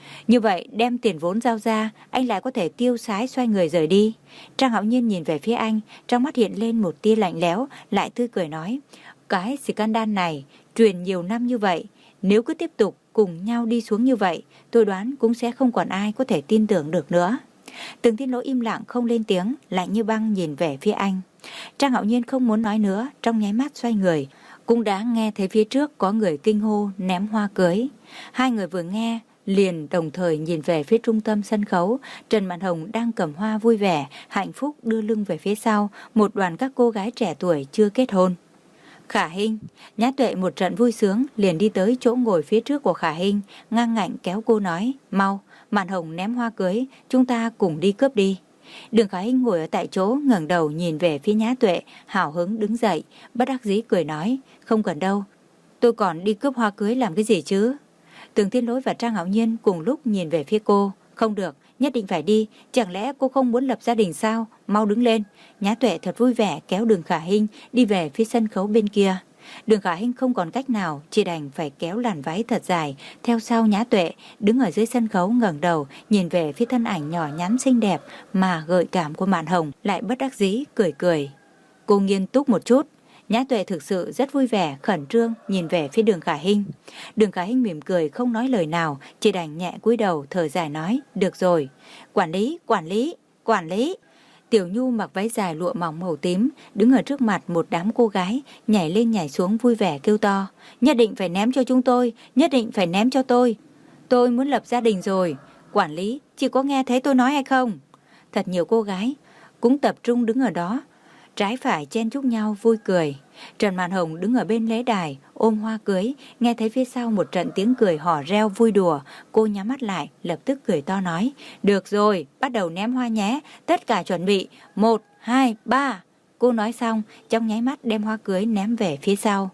Như vậy đem tiền vốn giao ra, anh lại có thể tiêu sái xoay người rời đi. Trang Hạo Nhiên nhìn về phía anh, trong mắt hiện lên một tia lạnh lẽo, lại tươi cười nói, cái scandal này truyền nhiều năm như vậy, nếu cứ tiếp tục cùng nhau đi xuống như vậy, tôi đoán cũng sẽ không còn ai có thể tin tưởng được nữa. Từng Thiên Lỗi im lặng không lên tiếng, lạnh như băng nhìn về phía anh. Trang Hạo Nhiên không muốn nói nữa, trong nháy mắt xoay người, cũng đã nghe thấy phía trước có người kinh hô ném hoa cưới. Hai người vừa nghe liền đồng thời nhìn về phía trung tâm sân khấu. Trần Mạn Hồng đang cầm hoa vui vẻ, hạnh phúc đưa lưng về phía sau, một đoàn các cô gái trẻ tuổi chưa kết hôn. Khả Hinh, Nhã Tuệ một trận vui sướng liền đi tới chỗ ngồi phía trước của Khả Hinh, ngang ngạnh kéo cô nói, mau, Mạn Hồng ném hoa cưới, chúng ta cùng đi cướp đi. Đường Khả Hinh ngồi ở tại chỗ, ngẩng đầu nhìn về phía Nhã Tuệ, hào hứng đứng dậy, bất đắc dĩ cười nói, không cần đâu, tôi còn đi cướp hoa cưới làm cái gì chứ? Từng Thiên Lỗi và Trang Hạo Nhiên cùng lúc nhìn về phía cô, không được, nhất định phải đi, chẳng lẽ cô không muốn lập gia đình sao? Mau đứng lên. Nhã Tuệ thật vui vẻ kéo Đường Khả Hinh đi về phía sân khấu bên kia. Đường Khả Hinh không còn cách nào, chỉ đành phải kéo làn váy thật dài theo sau Nhã Tuệ, đứng ở dưới sân khấu ngẩng đầu nhìn về phía thân ảnh nhỏ nhắn xinh đẹp mà gợi cảm của Mạn Hồng, lại bất đắc dĩ cười cười. Cô nghiêm túc một chút. Nhã Tuệ thực sự rất vui vẻ, khẩn trương nhìn về phía Đường Khả Hinh. Đường Khả Hinh mỉm cười không nói lời nào, chỉ đành nhẹ cúi đầu thở dài nói, được rồi. Quản lý, quản lý, quản lý. Tiểu Nhu mặc váy dài lụa mỏng màu tím, đứng ở trước mặt một đám cô gái, nhảy lên nhảy xuống vui vẻ kêu to, nhất định phải ném cho chúng tôi, nhất định phải ném cho tôi. Tôi muốn lập gia đình rồi. Quản lý, chị có nghe thấy tôi nói hay không? Thật nhiều cô gái cũng tập trung đứng ở đó, trái phải chen chúc nhau vui cười. Trần Mạn Hồng đứng ở bên lễ đài ôm hoa cưới, nghe thấy phía sau một trận tiếng cười hò reo vui đùa, cô nhắm mắt lại lập tức cười to nói, được rồi, bắt đầu ném hoa nhé, tất cả chuẩn bị, một, hai, ba. Cô nói xong trong nháy mắt đem hoa cưới ném về phía sau.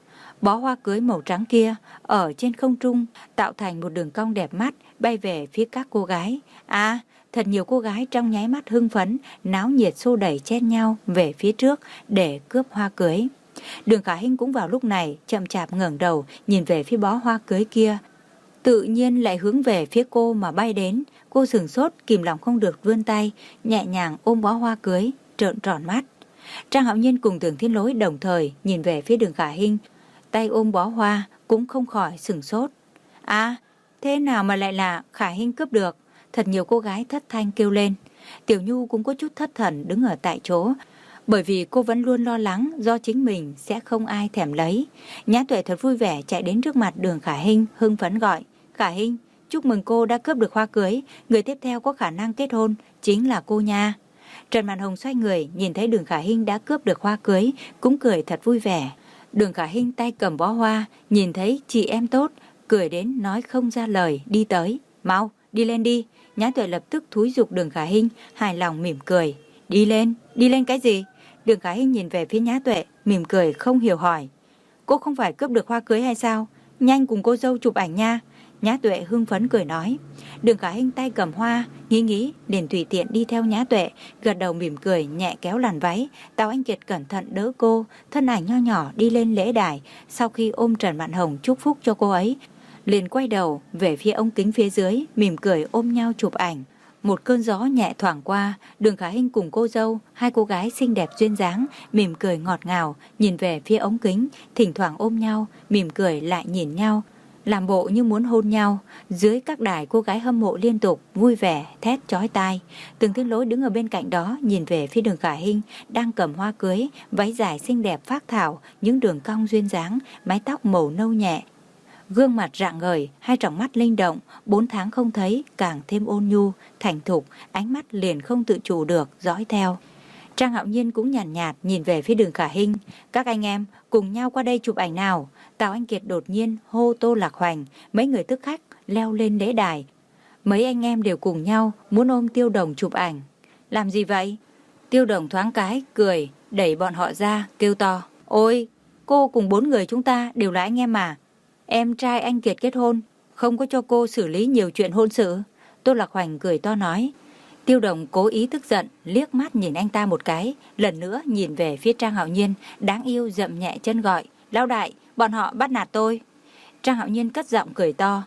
Bó hoa cưới màu trắng kia ở trên không trung tạo thành một đường cong đẹp mắt bay về phía các cô gái. À, thật nhiều cô gái trong nháy mắt hưng phấn, náo nhiệt xô đẩy chen nhau về phía trước để cướp hoa cưới. Đường Khả Hinh cũng vào lúc này chậm chạp ngẩng đầu nhìn về phía bó hoa cưới kia, tự nhiên lại hướng về phía cô mà bay đến. Cô sửng sốt, kìm lòng không được vươn tay nhẹ nhàng ôm bó hoa cưới, trợn tròn mắt. Trang Hạo Nhiên cùng Tưởng Thiên Lỗi đồng thời nhìn về phía Đường Khả Hinh, tay ôm bó hoa cũng không khỏi sửng sốt. À, thế nào mà lại là Khả Hinh cướp được? Thật nhiều cô gái thất thanh kêu lên. Tiểu Nhu cũng có chút thất thần đứng ở tại chỗ, bởi vì cô vẫn luôn lo lắng do chính mình sẽ không ai thèm lấy. Nhã Tuệ thật vui vẻ chạy đến trước mặt Đường Khả Hinh, hưng phấn gọi, Khả Hinh, chúc mừng cô đã cướp được hoa cưới, người tiếp theo có khả năng kết hôn chính là cô nha. Trần Mạn Hồng xoay người nhìn thấy Đường Khả Hinh đã cướp được hoa cưới, cũng cười thật vui vẻ. Đường Khả Hinh tay cầm bó hoa, nhìn thấy chị em tốt, cười đến nói không ra lời, đi tới, mau, đi lên đi. Nhã Tuệ lập tức thúi giục Đường Khả Hinh, hài lòng mỉm cười, đi lên, đi lên cái gì? Đường Khả Hinh nhìn về phía Nhã Tuệ, mỉm cười không hiểu hỏi, cô không phải cướp được hoa cưới hay sao? Nhanh cùng cô dâu chụp ảnh nha. Nhã Tuệ hưng phấn cười nói. Đường Khả Hinh tay cầm hoa, nghĩ nghĩ liền tùy tiện đi theo Nhã Tuệ, gật đầu mỉm cười nhẹ kéo làn váy. Tào Anh Kiệt cẩn thận đỡ cô, thân ảnh nho nhỏ đi lên lễ đài. Sau khi ôm Trần Mạn Hồng chúc phúc cho cô ấy, liền quay đầu về phía ống kính phía dưới, mỉm cười ôm nhau chụp ảnh. Một cơn gió nhẹ thoảng qua, Đường Khả Hinh cùng cô dâu, hai cô gái xinh đẹp duyên dáng, mỉm cười ngọt ngào, nhìn về phía ống kính, thỉnh thoảng ôm nhau, mỉm cười lại nhìn nhau, làm bộ như muốn hôn nhau. Dưới các đài cô gái hâm mộ liên tục vui vẻ thét chói tai. Từng Thiên Lỗi đứng ở bên cạnh đó nhìn về phía Đường Khả Hinh đang cầm hoa cưới, váy dài xinh đẹp phác thảo, những đường cong duyên dáng, mái tóc màu nâu nhẹ, gương mặt rạng ngời, hai tròng mắt linh động, bốn tháng không thấy càng thêm ôn nhu, thành thục, ánh mắt liền không tự chủ được dõi theo. Trang Hạo Nhiên cũng nhàn nhạt, nhạt nhìn về phía Đường Khả Hinh, các anh em cùng nhau qua đây chụp ảnh nào. Tào Anh Kiệt đột nhiên hô Tô Lạc Hoành, mấy người tức khách leo lên lễ đài. Mấy anh em đều cùng nhau muốn ôm Tiêu Đồng chụp ảnh. Làm gì vậy? Tiêu Đồng thoáng cái cười, đẩy bọn họ ra, kêu to, ôi, cô cùng bốn người chúng ta đều là anh em mà. Em trai anh Kiệt kết hôn, không có cho cô xử lý nhiều chuyện hôn sự. Tô Lạc Hoành cười to nói. Tiêu Đồng cố ý tức giận, liếc mắt nhìn anh ta một cái, lần nữa nhìn về phía Trang Hạo Nhiên, đáng yêu dậm nhẹ chân gọi, lão đại, bọn họ bắt nạt tôi. Trang Hạo Nhiên cất giọng cười to,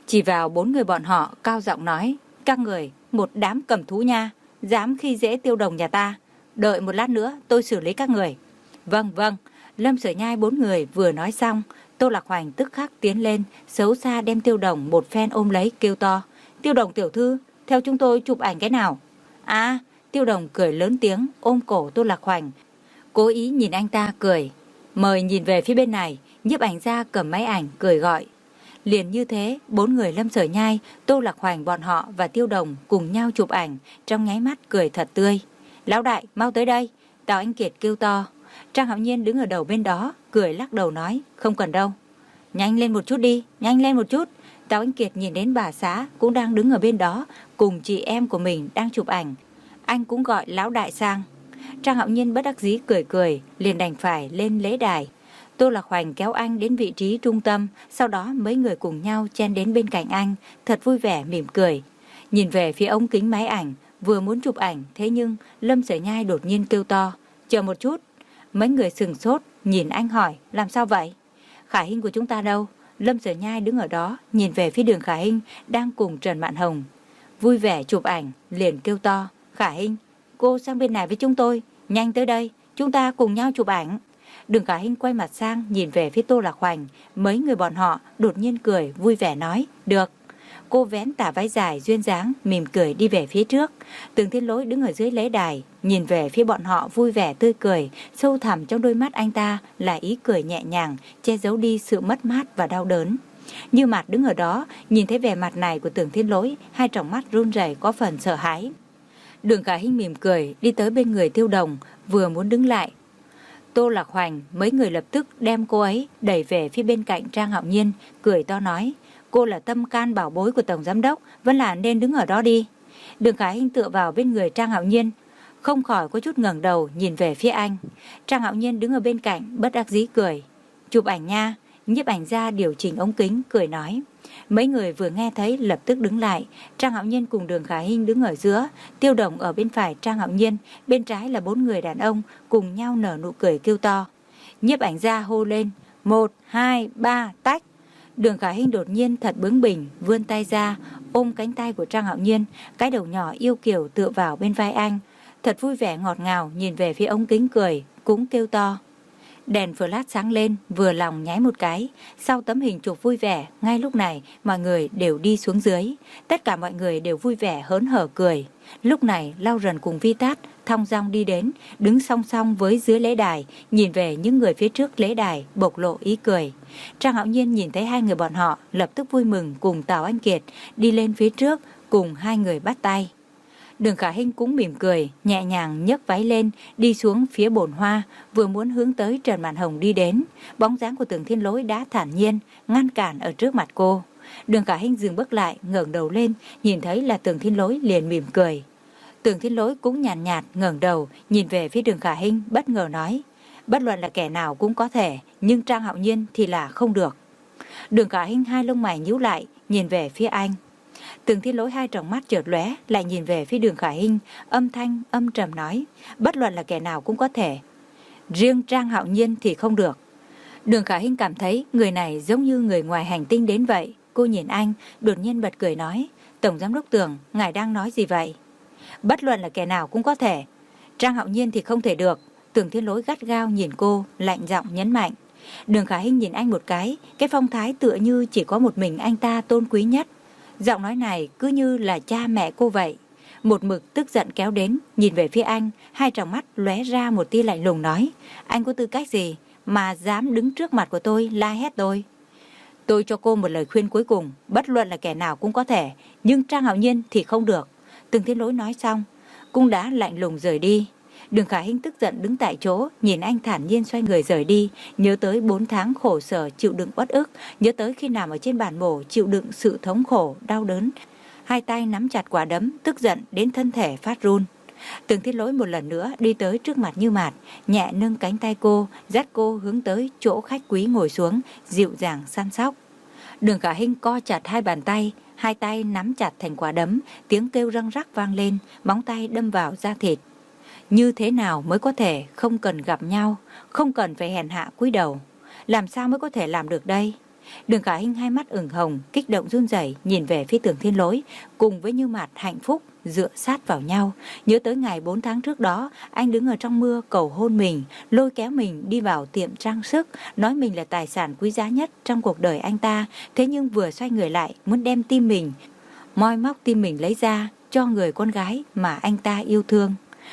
chỉ vào bốn người bọn họ cao giọng nói, các người, một đám cầm thú nha, dám khi dễ Tiêu Đồng nhà ta, đợi một lát nữa tôi xử lý các người. Vâng vâng. Lâm Sở Nhai bốn người vừa nói xong, Tô Lạc Hoành tức khắc tiến lên, xấu xa đem Tiêu Đồng một phen ôm lấy kêu to, Tiêu Đồng tiểu thư, theo chúng tôi chụp ảnh cái nào? À, Tiêu Đồng cười lớn tiếng ôm cổ Tô Lạc Hoành, cố ý nhìn anh ta cười, mời nhìn về phía bên này. Nhiếp ảnh gia cầm máy ảnh cười gọi. Liền như thế, bốn người Lâm Sở Nhai, Tô Lạc Hoành bọn họ và Tiêu Đồng cùng nhau chụp ảnh, trong nháy mắt cười thật tươi. Lão đại, mau tới đây, Tào Anh Kiệt kêu to. Trang Hạo Nhiên đứng ở đầu bên đó, cười lắc đầu nói, không cần đâu. Nhanh lên một chút đi, nhanh lên một chút. Tào Anh Kiệt nhìn đến bà xã cũng đang đứng ở bên đó, cùng chị em của mình đang chụp ảnh. Anh cũng gọi lão đại sang. Trang Hạo Nhiên bất đắc dĩ cười cười, liền đành phải lên lễ đài. Tô Lạc Hoành kéo anh đến vị trí trung tâm, sau đó mấy người cùng nhau chen đến bên cạnh anh, thật vui vẻ mỉm cười. Nhìn về phía ống kính máy ảnh, vừa muốn chụp ảnh, thế nhưng Lâm Sở Nhai đột nhiên kêu to, chờ một chút. Mấy người sừng sốt, nhìn anh hỏi, làm sao vậy? Khả Hinh của chúng ta đâu? Lâm Sở Nhai đứng ở đó, nhìn về phía Đường Khả Hinh đang cùng Trần Mạn Hồng vui vẻ chụp ảnh, liền kêu to, Khả Hinh, cô sang bên này với chúng tôi, nhanh tới đây, chúng ta cùng nhau chụp ảnh. Đường Khả Hinh quay mặt sang nhìn về phía Tô Lạc Hoành, mấy người bọn họ đột nhiên cười vui vẻ nói, được. Cô vén tà váy dài duyên dáng, mỉm cười đi về phía trước. Tường Thiên Lỗi đứng ở dưới lễ đài, nhìn về phía bọn họ vui vẻ tươi cười, sâu thẳm trong đôi mắt anh ta là ý cười nhẹ nhàng, che giấu đi sự mất mát và đau đớn. Như Mạt đứng ở đó, nhìn thấy vẻ mặt này của Tường Thiên Lỗi, hai tròng mắt run rẩy có phần sợ hãi. Đường Khả Hinh mỉm cười đi tới bên người Tiêu Đồng, vừa muốn đứng lại, Tô Lạc Hoành mấy người lập tức đem cô ấy đẩy về phía bên cạnh Trang Hạo Nhiên, cười to nói, cô là tâm can bảo bối của Tổng Giám Đốc, vẫn là nên đứng ở đó đi. Đường Khả Hinh tựa vào bên người Trang Hạo Nhiên, không khỏi có chút ngẩng đầu nhìn về phía anh. Trang Hạo Nhiên đứng ở bên cạnh bất đắc dĩ cười, chụp ảnh nha. Nhiếp ảnh gia điều chỉnh ống kính cười nói. Mấy người vừa nghe thấy lập tức đứng lại. Trang Hạo Nhiên cùng Đường Khả Hinh đứng ở giữa, Tiêu Đồng ở bên phải Trang Hạo Nhiên, bên trái là bốn người đàn ông cùng nhau nở nụ cười kêu to. Nhiếp ảnh gia hô lên, một, hai, ba, tách. Đường Khả Hinh đột nhiên thật bướng bỉnh, vươn tay ra, ôm cánh tay của Trang Hạo Nhiên, cái đầu nhỏ yêu kiều tựa vào bên vai anh, thật vui vẻ ngọt ngào nhìn về phía ống kính cười, cũng kêu to. Đèn flash sáng lên, vừa lòng nháy một cái. Sau tấm hình chụp vui vẻ, ngay lúc này mọi người đều đi xuống dưới. Tất cả mọi người đều vui vẻ hớn hở cười. Lúc này Lau Rần cùng Vi Tát thong dong đi đến, đứng song song với dưới lễ đài, nhìn về những người phía trước lễ đài, bộc lộ ý cười. Trang Hạo Nhiên nhìn thấy hai người bọn họ, lập tức vui mừng cùng Tào Anh Kiệt đi lên phía trước, cùng hai người bắt tay. Đường Khả Hinh cũng mỉm cười, nhẹ nhàng nhấc váy lên, đi xuống phía bồn hoa, vừa muốn hướng tới Trần Mạn Hồng đi đến. Bóng dáng của Tường Thiên Lỗi đã thản nhiên, ngăn cản ở trước mặt cô. Đường Khả Hinh dừng bước lại, ngẩng đầu lên, nhìn thấy là Tường Thiên Lỗi liền mỉm cười. Tường Thiên Lỗi cũng nhàn nhạt, nhạt ngẩng đầu, nhìn về phía Đường Khả Hinh, bất ngờ nói, bất luận là kẻ nào cũng có thể, nhưng Trang Hạo Nhiên thì là không được. Đường Khả Hinh hai lông mày nhíu lại, nhìn về phía anh. Tường Thiên Lỗi hai tròng mắt chợt lóe, lại nhìn về phía Đường Khả Hinh, âm thanh âm trầm nói, bất luận là kẻ nào cũng có thể, riêng Trang Hạo Nhiên thì không được. Đường Khả Hinh cảm thấy người này giống như người ngoài hành tinh đến vậy. Cô nhìn anh, đột nhiên bật cười nói, Tổng Giám Đốc Tường, ngài đang nói gì vậy? Bất luận là kẻ nào cũng có thể, Trang Hạo Nhiên thì không thể được. Tường Thiên Lỗi gắt gao nhìn cô, lạnh giọng nhấn mạnh. Đường Khả Hinh nhìn anh một cái, cái phong thái tựa như chỉ có một mình anh ta tôn quý nhất. Giọng nói này cứ như là cha mẹ cô vậy. Một mực tức giận kéo đến, nhìn về phía anh, hai tròng mắt lóe ra một tia lạnh lùng nói, anh có tư cách gì mà dám đứng trước mặt của tôi la hét tôi? Tôi cho cô một lời khuyên cuối cùng, bất luận là kẻ nào cũng có thể, nhưng Trang Hạo Nhiên thì không được. Tường Thiên Lỗi nói xong, cũng đã lạnh lùng rời đi. Đường Khả Hinh tức giận đứng tại chỗ, nhìn anh thản nhiên xoay người rời đi, nhớ tới bốn tháng khổ sở chịu đựng uất ức, nhớ tới khi nằm ở trên bàn mổ chịu đựng sự thống khổ, đau đớn. Hai tay nắm chặt quả đấm, tức giận đến thân thể phát run. Tường Thiên Lỗi một lần nữa đi tới trước mặt Như Mạt, nhẹ nâng cánh tay cô, dắt cô hướng tới chỗ khách quý ngồi xuống, dịu dàng săn sóc. Đường Khả Hinh co chặt hai bàn tay, hai tay nắm chặt thành quả đấm, tiếng kêu răng rắc vang lên, móng tay đâm vào da thịt. Như thế nào mới có thể không cần gặp nhau, không cần phải hèn hạ cúi đầu? Làm sao mới có thể làm được đây? Đường Khả Hinh hai mắt ửng hồng, kích động run rẩy nhìn về phía Tưởng Thiên Lỗi, cùng với Như Mạt hạnh phúc dựa sát vào nhau. Nhớ tới ngày bốn tháng trước đó, anh đứng ở trong mưa cầu hôn mình, lôi kéo mình đi vào tiệm trang sức, nói mình là tài sản quý giá nhất trong cuộc đời anh ta. Thế nhưng vừa xoay người lại, muốn đem tim mình, moi móc tim mình lấy ra cho người con gái mà anh ta yêu thương.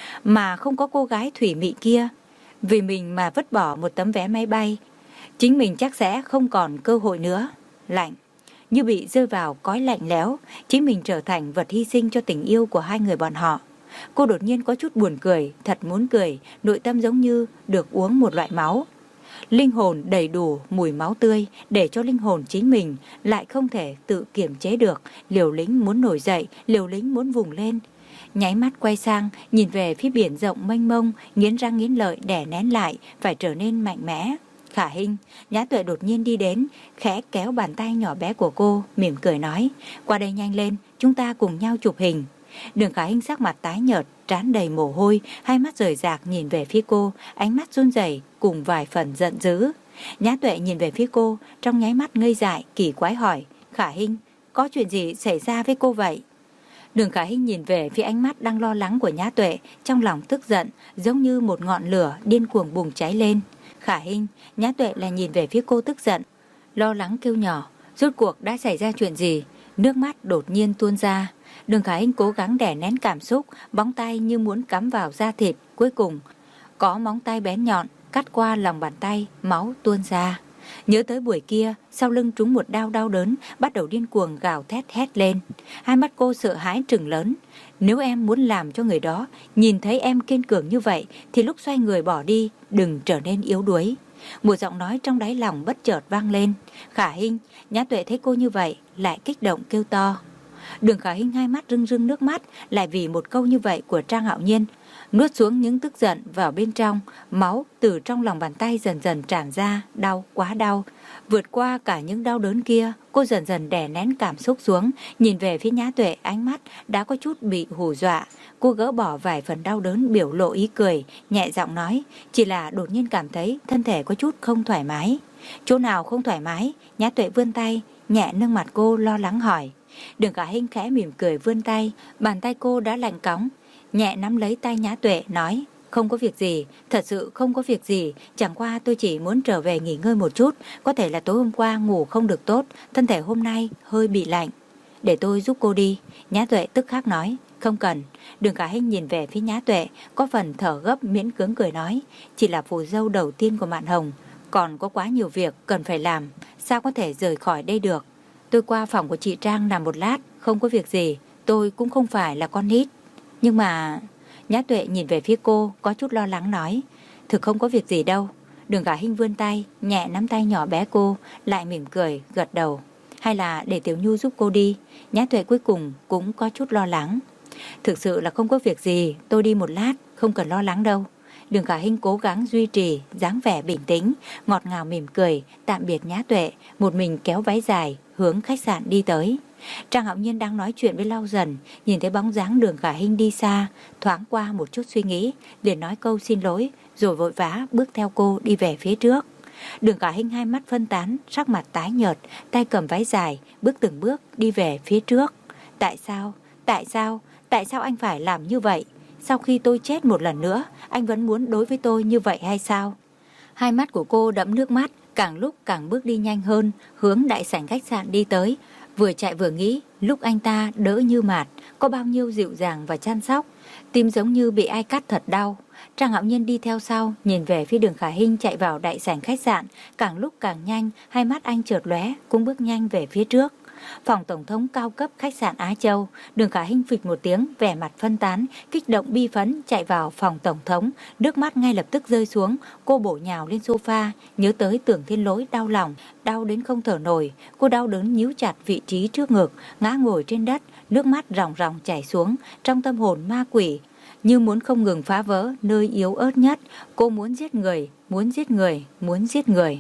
Mà không có cô gái thủy mị kia, vì mình mà vứt bỏ một tấm vé máy bay, chính mình chắc sẽ không còn cơ hội nữa. Lạnh, như bị rơi vào cõi lạnh lẽo, chính mình trở thành vật hy sinh cho tình yêu của hai người bọn họ. Cô đột nhiên có chút buồn cười, thật muốn cười, nội tâm giống như được uống một loại máu. Linh hồn đầy đủ mùi máu tươi, để cho linh hồn chính mình lại không thể tự kiềm chế được, liều lĩnh muốn nổi dậy, liều lĩnh muốn vùng lên. Nháy mắt quay sang, nhìn về phía biển rộng mênh mông, nghiến răng nghiến lợi đè nén lại, phải trở nên mạnh mẽ. Khả Hinh, Nhã Tuệ đột nhiên đi đến, khẽ kéo bàn tay nhỏ bé của cô, mỉm cười nói, qua đây nhanh lên, chúng ta cùng nhau chụp hình. Đường Khả Hinh sắc mặt tái nhợt, trán đầy mồ hôi, hai mắt rời rạc nhìn về phía cô, ánh mắt run rẩy cùng vài phần giận dữ. Nhã Tuệ nhìn về phía cô, trong nháy mắt ngây dại, kỳ quái hỏi, Khả Hinh, có chuyện gì xảy ra với cô vậy? Đường Khả Hinh nhìn về phía ánh mắt đang lo lắng của Nhã Tuệ, trong lòng tức giận, giống như một ngọn lửa điên cuồng bùng cháy lên. Khả Hinh, Nhã Tuệ là nhìn về phía cô tức giận, lo lắng kêu nhỏ, rốt cuộc đã xảy ra chuyện gì? Nước mắt đột nhiên tuôn ra. Đường Khả Hinh cố gắng đè nén cảm xúc, bóng tay như muốn cắm vào da thịt, cuối cùng có móng tay bén nhọn cắt qua lòng bàn tay, máu tuôn ra. Nhớ tới buổi kia, sau lưng trúng một đau đau đớn, bắt đầu điên cuồng gào thét hét lên. Hai mắt cô sợ hãi trừng lớn. Nếu em muốn làm cho người đó nhìn thấy em kiên cường như vậy, thì lúc xoay người bỏ đi, đừng trở nên yếu đuối. Một giọng nói trong đáy lòng bất chợt vang lên. Khả Hinh, Nhã Tuệ thấy cô như vậy, lại kích động kêu to. Đường Khả Hinh hai mắt rưng rưng nước mắt, lại vì một câu như vậy của Trang Hạo Nhiên, nuốt xuống những tức giận vào bên trong, máu từ trong lòng bàn tay dần dần tràn ra, đau, quá đau. Vượt qua cả những đau đớn kia, cô dần dần đè nén cảm xúc xuống, nhìn về phía Nhã Tuệ, ánh mắt đã có chút bị hù dọa. Cô gỡ bỏ vài phần đau đớn, biểu lộ ý cười, nhẹ giọng nói, chỉ là đột nhiên cảm thấy thân thể có chút không thoải mái. Chỗ nào không thoải mái? Nhã Tuệ vươn tay, nhẹ nâng mặt cô, lo lắng hỏi. Đường Khả Hinh khẽ mỉm cười vươn tay, bàn tay cô đã lạnh cóng, nhẹ nắm lấy tay Nhã Tuệ nói, không có việc gì, thật sự không có việc gì, chẳng qua tôi chỉ muốn trở về nghỉ ngơi một chút, có thể là tối hôm qua ngủ không được tốt, thân thể hôm nay hơi bị lạnh. Để tôi giúp cô đi. Nhã Tuệ tức khắc nói, không cần. Đường Khả Hinh nhìn về phía Nhã Tuệ, có phần thở gấp miễn cưỡng cười nói, chỉ là phù dâu đầu tiên của Mạn Hồng, còn có quá nhiều việc cần phải làm, sao có thể rời khỏi đây được. Tôi qua phòng của chị Trang nằm một lát, không có việc gì, tôi cũng không phải là con nít. Nhưng mà... Nhã Tuệ nhìn về phía cô, có chút lo lắng nói, thực không có việc gì đâu. Đường Khả Hinh vươn tay, nhẹ nắm tay nhỏ bé cô, lại mỉm cười, gật đầu. Hay là để Tiểu Nhu giúp cô đi. Nhã Tuệ cuối cùng cũng có chút lo lắng. Thực sự là không có việc gì, tôi đi một lát, không cần lo lắng đâu. Đường Khả Hinh cố gắng duy trì dáng vẻ bình tĩnh, ngọt ngào mỉm cười, tạm biệt Nhã Tuệ, một mình kéo váy dài, hướng khách sạn đi tới. Trang Hạo Nhiên đang nói chuyện với Lau Dần, nhìn thấy bóng dáng Đường Khả Hinh đi xa, thoáng qua một chút suy nghĩ, liền nói câu xin lỗi, rồi vội vã bước theo cô đi về phía trước. Đường Khả Hinh hai mắt phân tán, sắc mặt tái nhợt, tay cầm váy dài, bước từng bước đi về phía trước. Tại sao? Tại sao? Tại sao anh phải làm như vậy? Sau khi tôi chết một lần nữa, anh vẫn muốn đối với tôi như vậy hay sao? Hai mắt của cô đẫm nước mắt, càng lúc càng bước đi nhanh hơn, hướng đại sảnh khách sạn đi tới. Vừa chạy vừa nghĩ, lúc anh ta đỡ Như Mạt, có bao nhiêu dịu dàng và chăm sóc, tim giống như bị ai cắt thật đau. Trang Hạo Nhiên đi theo sau, nhìn về phía Đường Khả Hinh chạy vào đại sảnh khách sạn, càng lúc càng nhanh, hai mắt anh chợt lóe, cũng bước nhanh về phía trước. Phòng tổng thống cao cấp khách sạn Á Châu. Đường Khả Hinh phịch một tiếng, vẻ mặt phân tán, kích động bi phấn chạy vào phòng tổng thống, nước mắt ngay lập tức rơi xuống. Cô bổ nhào lên sofa, nhớ tới Tưởng Thiên Lỗi, đau lòng, đau đến không thở nổi. Cô đau đớn nhíu chặt vị trí trước ngực, ngã ngồi trên đất, nước mắt ròng ròng chảy xuống. Trong tâm hồn ma quỷ như muốn không ngừng phá vỡ nơi yếu ớt nhất. Cô muốn giết người, muốn giết người, muốn giết người.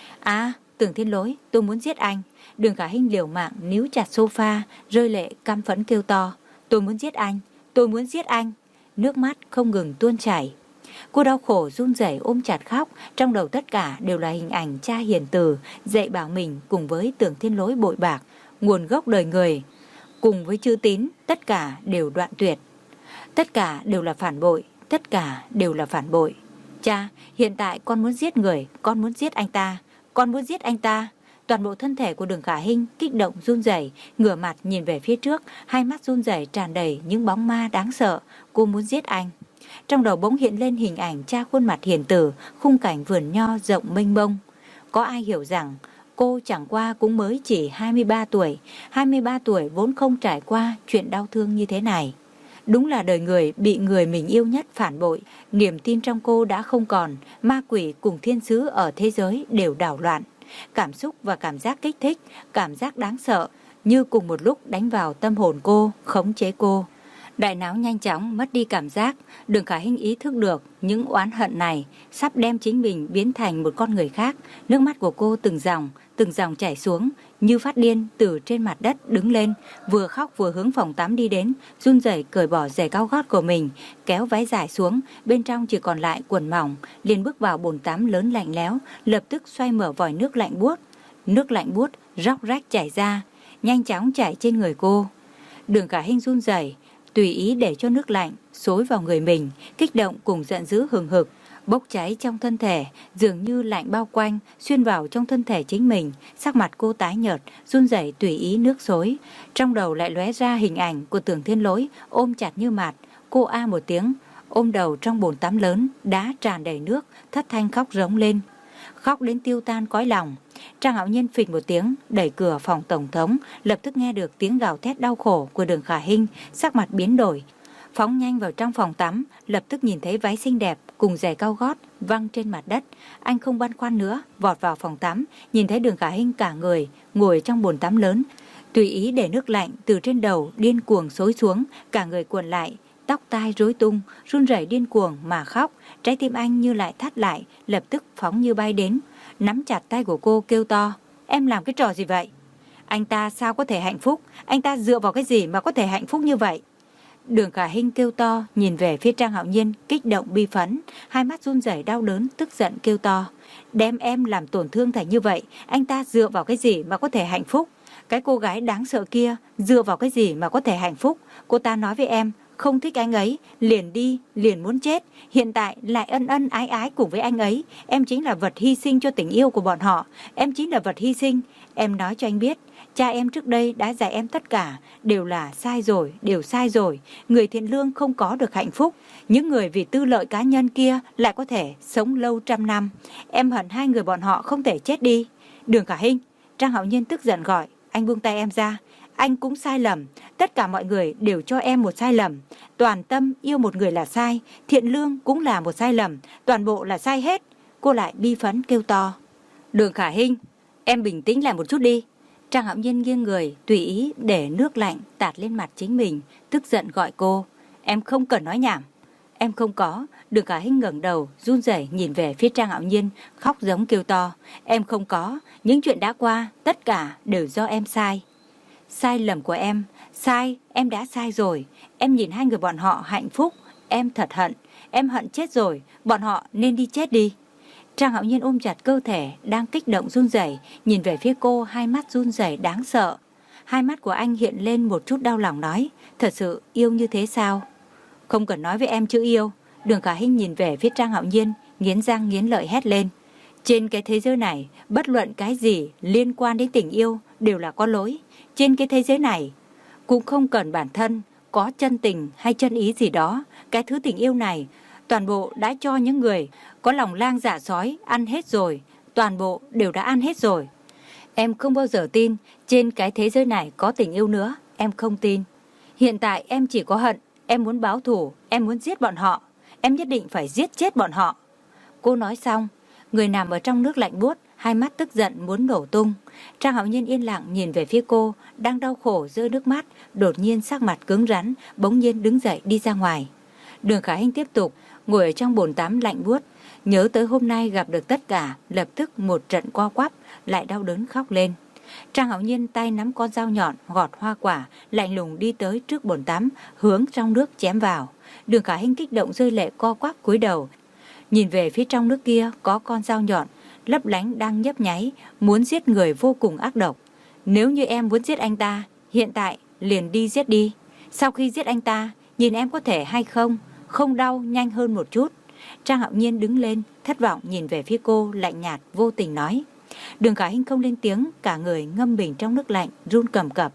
À, Tưởng Thiên Lỗi, tôi muốn giết anh. Đường Khả Hinh liều mạng níu chặt sofa, rơi lệ căm phẫn kêu to, tôi muốn giết anh, tôi muốn giết anh. Nước mắt không ngừng tuôn chảy. Cô đau khổ run rẩy ôm chặt khóc, trong đầu tất cả đều là hình ảnh cha hiền từ dạy bảo mình cùng với Tưởng Thiên Lỗi bội bạc, nguồn gốc đời người, cùng với chữ tín, tất cả đều đoạn tuyệt. Tất cả đều là phản bội, tất cả đều là phản bội. Cha, hiện tại con muốn giết người, con muốn giết anh ta, con muốn giết anh ta. Toàn bộ thân thể của Đường Khả Hinh kích động run rẩy, ngửa mặt nhìn về phía trước, hai mắt run rẩy tràn đầy những bóng ma đáng sợ. Cô muốn giết anh. Trong đầu bỗng hiện lên hình ảnh cha khuôn mặt hiền từ, khung cảnh vườn nho rộng mênh mông. Có ai hiểu rằng cô chẳng qua cũng mới chỉ hai mươi ba tuổi, hai mươi ba tuổi vốn không trải qua chuyện đau thương như thế này. Đúng là đời người bị người mình yêu nhất phản bội, niềm tin trong cô đã không còn, ma quỷ cùng thiên sứ ở thế giới đều đảo loạn. Cảm xúc và cảm giác kích thích, cảm giác đáng sợ như cùng một lúc đánh vào tâm hồn cô, khống chế cô. Đại não nhanh chóng mất đi cảm giác. Đường Khả Hinh ý thức được những oán hận này sắp đem chính mình biến thành một con người khác. Nước mắt của cô từng dòng, từng dòng chảy xuống, như phát điên từ trên mặt đất đứng lên, vừa khóc vừa hướng phòng tắm đi đến, run rẩy cởi bỏ giày cao gót của mình, kéo váy dài xuống, bên trong chỉ còn lại quần mỏng, liền bước vào bồn tắm lớn lạnh lẽo, lập tức xoay mở vòi nước lạnh buốt. Nước lạnh buốt róc rách chảy ra, nhanh chóng chảy trên người cô. Đường Khả Hinh run rẩy, tùy ý để cho nước lạnh xối vào người mình, kích động cùng giận dữ hừng hực, bốc cháy trong thân thể, dường như lạnh bao quanh, xuyên vào trong thân thể chính mình. Sắc mặt cô tái nhợt, run rẩy tùy ý nước xối. Trong đầu lại lóe ra hình ảnh của Tưởng Thiên Lỗi ôm chặt như mặt. Cô a một tiếng, ôm đầu trong bồn tắm lớn, đá tràn đầy nước, thất thanh khóc rống lên. Khóc đến tiêu tan cõi lòng. Trang Hạo Nhiên phịch một tiếng, đẩy cửa phòng tổng thống, lập tức nghe được tiếng gào thét đau khổ của Đường Khả Hinh, sắc mặt biến đổi. Phóng nhanh vào trong phòng tắm, lập tức nhìn thấy váy xinh đẹp cùng giày cao gót văng trên mặt đất. Anh không băn khoăn nữa, vọt vào phòng tắm, nhìn thấy Đường Khả Hinh cả người ngồi trong bồn tắm lớn, tùy ý để nước lạnh từ trên đầu điên cuồng xối xuống, cả người cuộn lại, tóc tai rối tung, run rẩy điên cuồng mà khóc. Trái tim anh như lại thắt lại, lập tức phóng như bay đến, nắm chặt tay của cô kêu to: "Em làm cái trò gì vậy? Anh ta sao có thể hạnh phúc? Anh ta dựa vào cái gì mà có thể hạnh phúc như vậy?" Đường Khả Hinh kêu to, nhìn về phía Trang Hạo Nhiên, kích động bi phẫn, hai mắt run rẩy đau đớn, tức giận kêu to: "Đem em làm tổn thương thành như vậy, anh ta dựa vào cái gì mà có thể hạnh phúc? Cái cô gái đáng sợ kia dựa vào cái gì mà có thể hạnh phúc? Cô ta nói với em không thích anh ấy, liền đi, liền muốn chết, hiện tại lại ân ân ái ái cùng với anh ấy. Em chính là vật hy sinh cho tình yêu của bọn họ, em chính là vật hy sinh. Em nói cho anh biết, cha em trước đây đã dạy em tất cả, đều là sai rồi, đều sai rồi. Người thiện lương không có được hạnh phúc, những người vì tư lợi cá nhân kia lại có thể sống lâu trăm năm. Em hận hai người bọn họ không thể chết đi." "Đường Khả Hinh!" Trang Hạo Nhiên tức giận gọi. "Anh buông tay em ra. Anh cũng sai lầm, tất cả mọi người đều cho em một sai lầm. Toàn tâm yêu một người là sai, thiện lương cũng là một sai lầm, toàn bộ là sai hết." Cô lại bi phẫn kêu to. "Đường Khả Hinh, em bình tĩnh lại một chút đi." Trang Hạo Nhiên nghiêng người, tùy ý để nước lạnh tạt lên mặt chính mình, tức giận gọi cô. "Em không cần nói nhảm." "Em không có." Đường Khả Hinh ngẩng đầu, run rẩy nhìn về phía Trang Hạo Nhiên, khóc giống kêu to. "Em không có, những chuyện đã qua, tất cả đều do em sai. Sai lầm của em, sai, em đã sai rồi. Em nhìn hai người bọn họ hạnh phúc, em thật hận, em hận chết rồi, bọn họ nên đi chết đi." Trang Hạo Nhiên ôm chặt cơ thể đang kích động run rẩy, nhìn về phía cô, hai mắt run rẩy đáng sợ. Hai mắt của anh hiện lên một chút đau lòng nói: "Thật sự yêu như thế sao?" "Không cần nói với em chữ yêu." Đường Khả Hinh nhìn về phía Trang Hạo Nhiên, nghiến răng nghiến lợi hét lên: "Trên cái thế giới này, bất luận cái gì liên quan đến tình yêu đều là có lỗi. Trên cái thế giới này cũng không cần bản thân có chân tình hay chân ý gì đó. Cái thứ tình yêu này toàn bộ đã cho những người có lòng lang dạ sói ăn hết rồi, toàn bộ đều đã ăn hết rồi. Em không bao giờ tin trên cái thế giới này có tình yêu nữa, em không tin. Hiện tại em chỉ có hận, em muốn báo thù, em muốn giết bọn họ, em nhất định phải giết chết bọn họ." Cô nói xong, người nằm ở trong nước lạnh buốt, hai mắt tức giận muốn nổ tung. Trang Hạo Nhiên yên lặng nhìn về phía cô, đang đau khổ rơi nước mắt, đột nhiên sắc mặt cứng rắn, bỗng nhiên đứng dậy đi ra ngoài. Đường Khả Hinh tiếp tục ngồi ở trong bồn tắm lạnh buốt, nhớ tới hôm nay gặp được tất cả, lập tức một trận co quắp, lại đau đớn khóc lên. Trang Hạo Nhiên tay nắm con dao nhọn gọt hoa quả, lạnh lùng đi tới trước bồn tắm, hướng trong nước chém vào. Đường Khả Hinh kích động rơi lệ co quắp cúi đầu, Nhìn về phía trong nước kia có con dao nhọn, lấp lánh đang nhấp nháy, muốn giết người vô cùng ác độc. Nếu như em muốn giết anh ta, hiện tại liền đi giết đi. Sau khi giết anh ta, nhìn em có thể hay không, không đau nhanh hơn một chút. Trang Hạo Nhiên đứng lên, thất vọng nhìn về phía cô, lạnh nhạt vô tình nói. Đường Khả Hinh không lên tiếng, cả người ngâm mình trong nước lạnh, run cầm cập.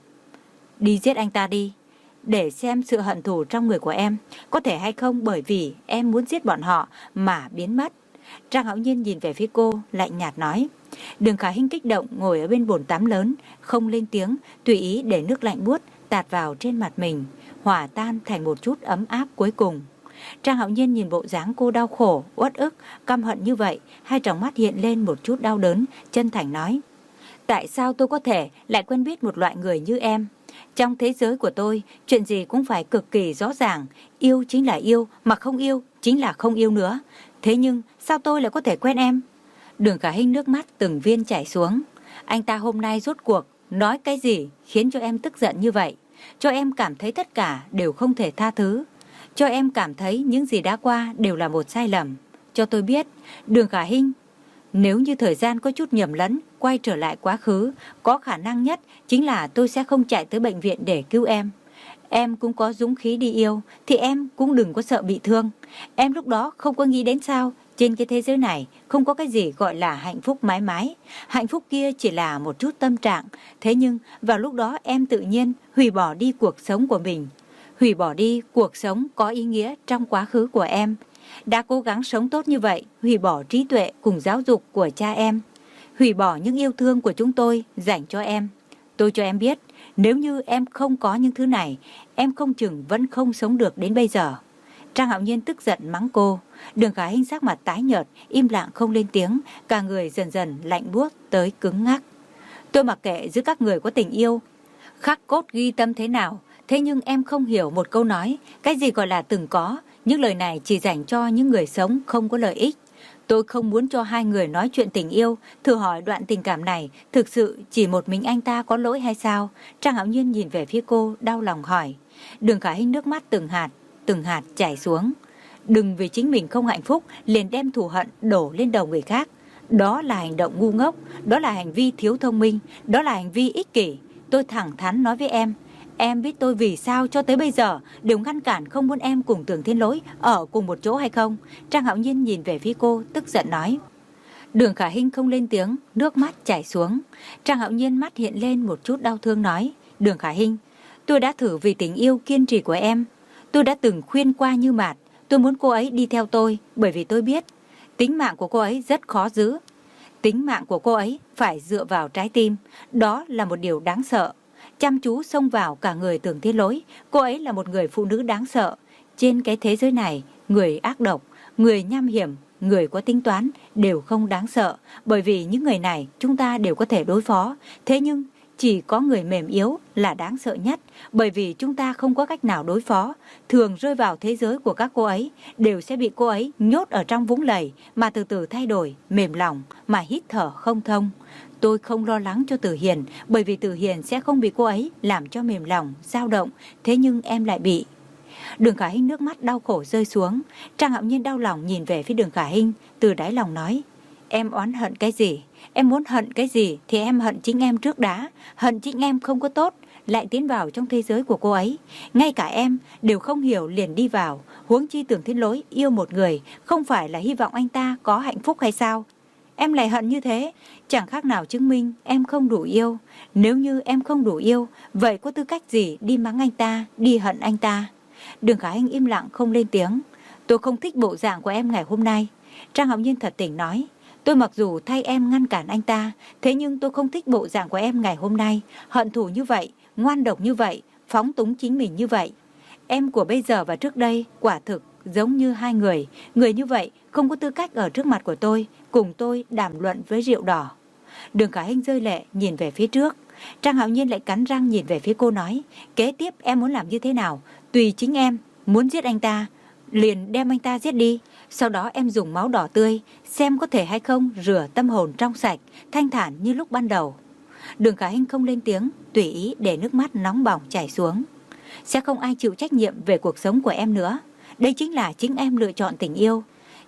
Đi giết anh ta đi, để xem sự hận thù trong người của em có thể hay không bởi vì em muốn giết bọn họ mà biến mất. Trang Hạo Nhiên nhìn về phía cô, lạnh nhạt nói. Đường Khả Hinh kích động ngồi ở bên bồn tắm lớn, không lên tiếng, tùy ý để nước lạnh buốt tạt vào trên mặt mình, hòa tan thành một chút ấm áp cuối cùng. Trang Hạo Nhiên nhìn bộ dáng cô đau khổ, uất ức, căm hận như vậy, hai tròng mắt hiện lên một chút đau đớn, chân thành nói. Tại sao tôi có thể lại quen biết một loại người như em? Trong thế giới của tôi, chuyện gì cũng phải cực kỳ rõ ràng, yêu chính là yêu, mà không yêu chính là không yêu nữa. Thế nhưng, sao tôi lại có thể quen em? Đường Khả Hinh nước mắt từng viên chảy xuống. Anh ta hôm nay rốt cuộc, nói cái gì khiến cho em tức giận như vậy? Cho em cảm thấy tất cả đều không thể tha thứ. Cho em cảm thấy những gì đã qua đều là một sai lầm. Cho tôi biết, Đường Khả Hinh, nếu như thời gian có chút nhầm lẫn, quay trở lại quá khứ, có khả năng nhất chính là tôi sẽ không chạy tới bệnh viện để cứu em. Em cũng có dũng khí đi yêu, thì em cũng đừng có sợ bị thương. Em lúc đó không có nghĩ đến sao, trên cái thế giới này không có cái gì gọi là hạnh phúc mãi mãi. Hạnh phúc kia chỉ là một chút tâm trạng. Thế nhưng vào lúc đó em tự nhiên hủy bỏ đi cuộc sống của mình. Hủy bỏ đi cuộc sống có ý nghĩa trong quá khứ của em. Đã cố gắng sống tốt như vậy, hủy bỏ trí tuệ cùng giáo dục của cha em. Hủy bỏ những yêu thương của chúng tôi dành cho em. Tôi cho em biết, nếu như em không có những thứ này, em không chừng vẫn không sống được đến bây giờ. Trang Hạo Nhiên tức giận mắng cô. Đường Khả Hinh sắc mặt tái nhợt, im lặng không lên tiếng, cả người dần dần lạnh buốt tới cứng ngắc. Tôi mặc kệ giữa các người có tình yêu khắc cốt ghi tâm thế nào, thế nhưng em không hiểu một câu nói, cái gì gọi là từng có. Những lời này chỉ dành cho những người sống không có lợi ích. Tôi không muốn cho hai người nói chuyện tình yêu. Thử hỏi đoạn tình cảm này thực sự chỉ một mình anh ta có lỗi hay sao? Trang Hạo Nhiên nhìn về phía cô, đau lòng hỏi. Đường Khả Hinh nước mắt từng hạt, từng hạt chảy xuống. Đừng vì chính mình không hạnh phúc liền đem thù hận đổ lên đầu người khác. Đó là hành động ngu ngốc, đó là hành vi thiếu thông minh, đó là hành vi ích kỷ. Tôi thẳng thắn nói với em, em biết tôi vì sao cho tới bây giờ đều ngăn cản không muốn em cùng Tưởng Thiên Lỗi ở cùng một chỗ hay không? Trang Hạo Nhiên nhìn về phía cô, tức giận nói. Đường Khả Hinh không lên tiếng, nước mắt chảy xuống. Trang Hạo Nhiên mắt hiện lên một chút đau thương nói. Đường Khả Hinh, tôi đã thử vì tình yêu kiên trì của em. Tôi đã từng khuyên qua Như Mạt, tôi muốn cô ấy đi theo tôi, bởi vì tôi biết tính mạng của cô ấy rất khó giữ. Tính mạng của cô ấy phải dựa vào trái tim, đó là một điều đáng sợ. Chăm chú xông vào cả người Tưởng Thiên Lỗi, cô ấy là một người phụ nữ đáng sợ. Trên cái thế giới này, người ác độc, người nham hiểm, người có tính toán đều không đáng sợ, bởi vì những người này chúng ta đều có thể đối phó. Thế nhưng chỉ có người mềm yếu là đáng sợ nhất, bởi vì chúng ta không có cách nào đối phó. Thường rơi vào thế giới của các cô ấy đều sẽ bị cô ấy nhốt ở trong vũng lầy mà từ từ thay đổi, mềm lòng mà hít thở không thông. Tôi không lo lắng cho Tử Hiền, bởi vì Tử Hiền sẽ không bị cô ấy làm cho mềm lòng, dao động, thế nhưng em lại bị. Đường Khả Hinh nước mắt đau khổ rơi xuống. Trang Hạo Nhiên đau lòng nhìn về phía Đường Khả Hinh, từ đáy lòng nói. Em oán hận cái gì? Em muốn hận cái gì thì em hận chính em trước đã. Hận chính em không có tốt, lại tiến vào trong thế giới của cô ấy. Ngay cả em đều không hiểu liền đi vào. Huống chi Tưởng Thiên Lỗi yêu một người, không phải là hy vọng anh ta có hạnh phúc hay sao? Em lại hận như thế, chẳng khác nào chứng minh em không đủ yêu. Nếu như em không đủ yêu, vậy có tư cách gì đi mắng anh ta, đi hận anh ta? Đường Khả Hinh im lặng không lên tiếng. Tôi không thích bộ dạng của em ngày hôm nay. Trang Hạo Nhiên thật tình nói. Tôi mặc dù thay em ngăn cản anh ta, thế nhưng tôi không thích bộ dạng của em ngày hôm nay. Hận thù như vậy, ngoan độc như vậy, phóng túng chính mình như vậy. Em của bây giờ và trước đây quả thực giống như hai người. Người như vậy không có tư cách ở trước mặt của tôi, cùng tôi đàm luận với rượu đỏ. Đường Khả Hinh rơi lệ nhìn về phía trước. Trang Hạo Nhiên lại cắn răng nhìn về phía cô nói. Kế tiếp em muốn làm như thế nào? Tùy chính em. Muốn giết anh ta, liền đem anh ta giết đi. Sau đó em dùng máu đỏ tươi, xem có thể hay không rửa tâm hồn trong sạch, thanh thản như lúc ban đầu. Đường Khả Hinh không lên tiếng, tùy ý để nước mắt nóng bỏng chảy xuống. Sẽ không ai chịu trách nhiệm về cuộc sống của em nữa. Đây chính là chính em lựa chọn tình yêu.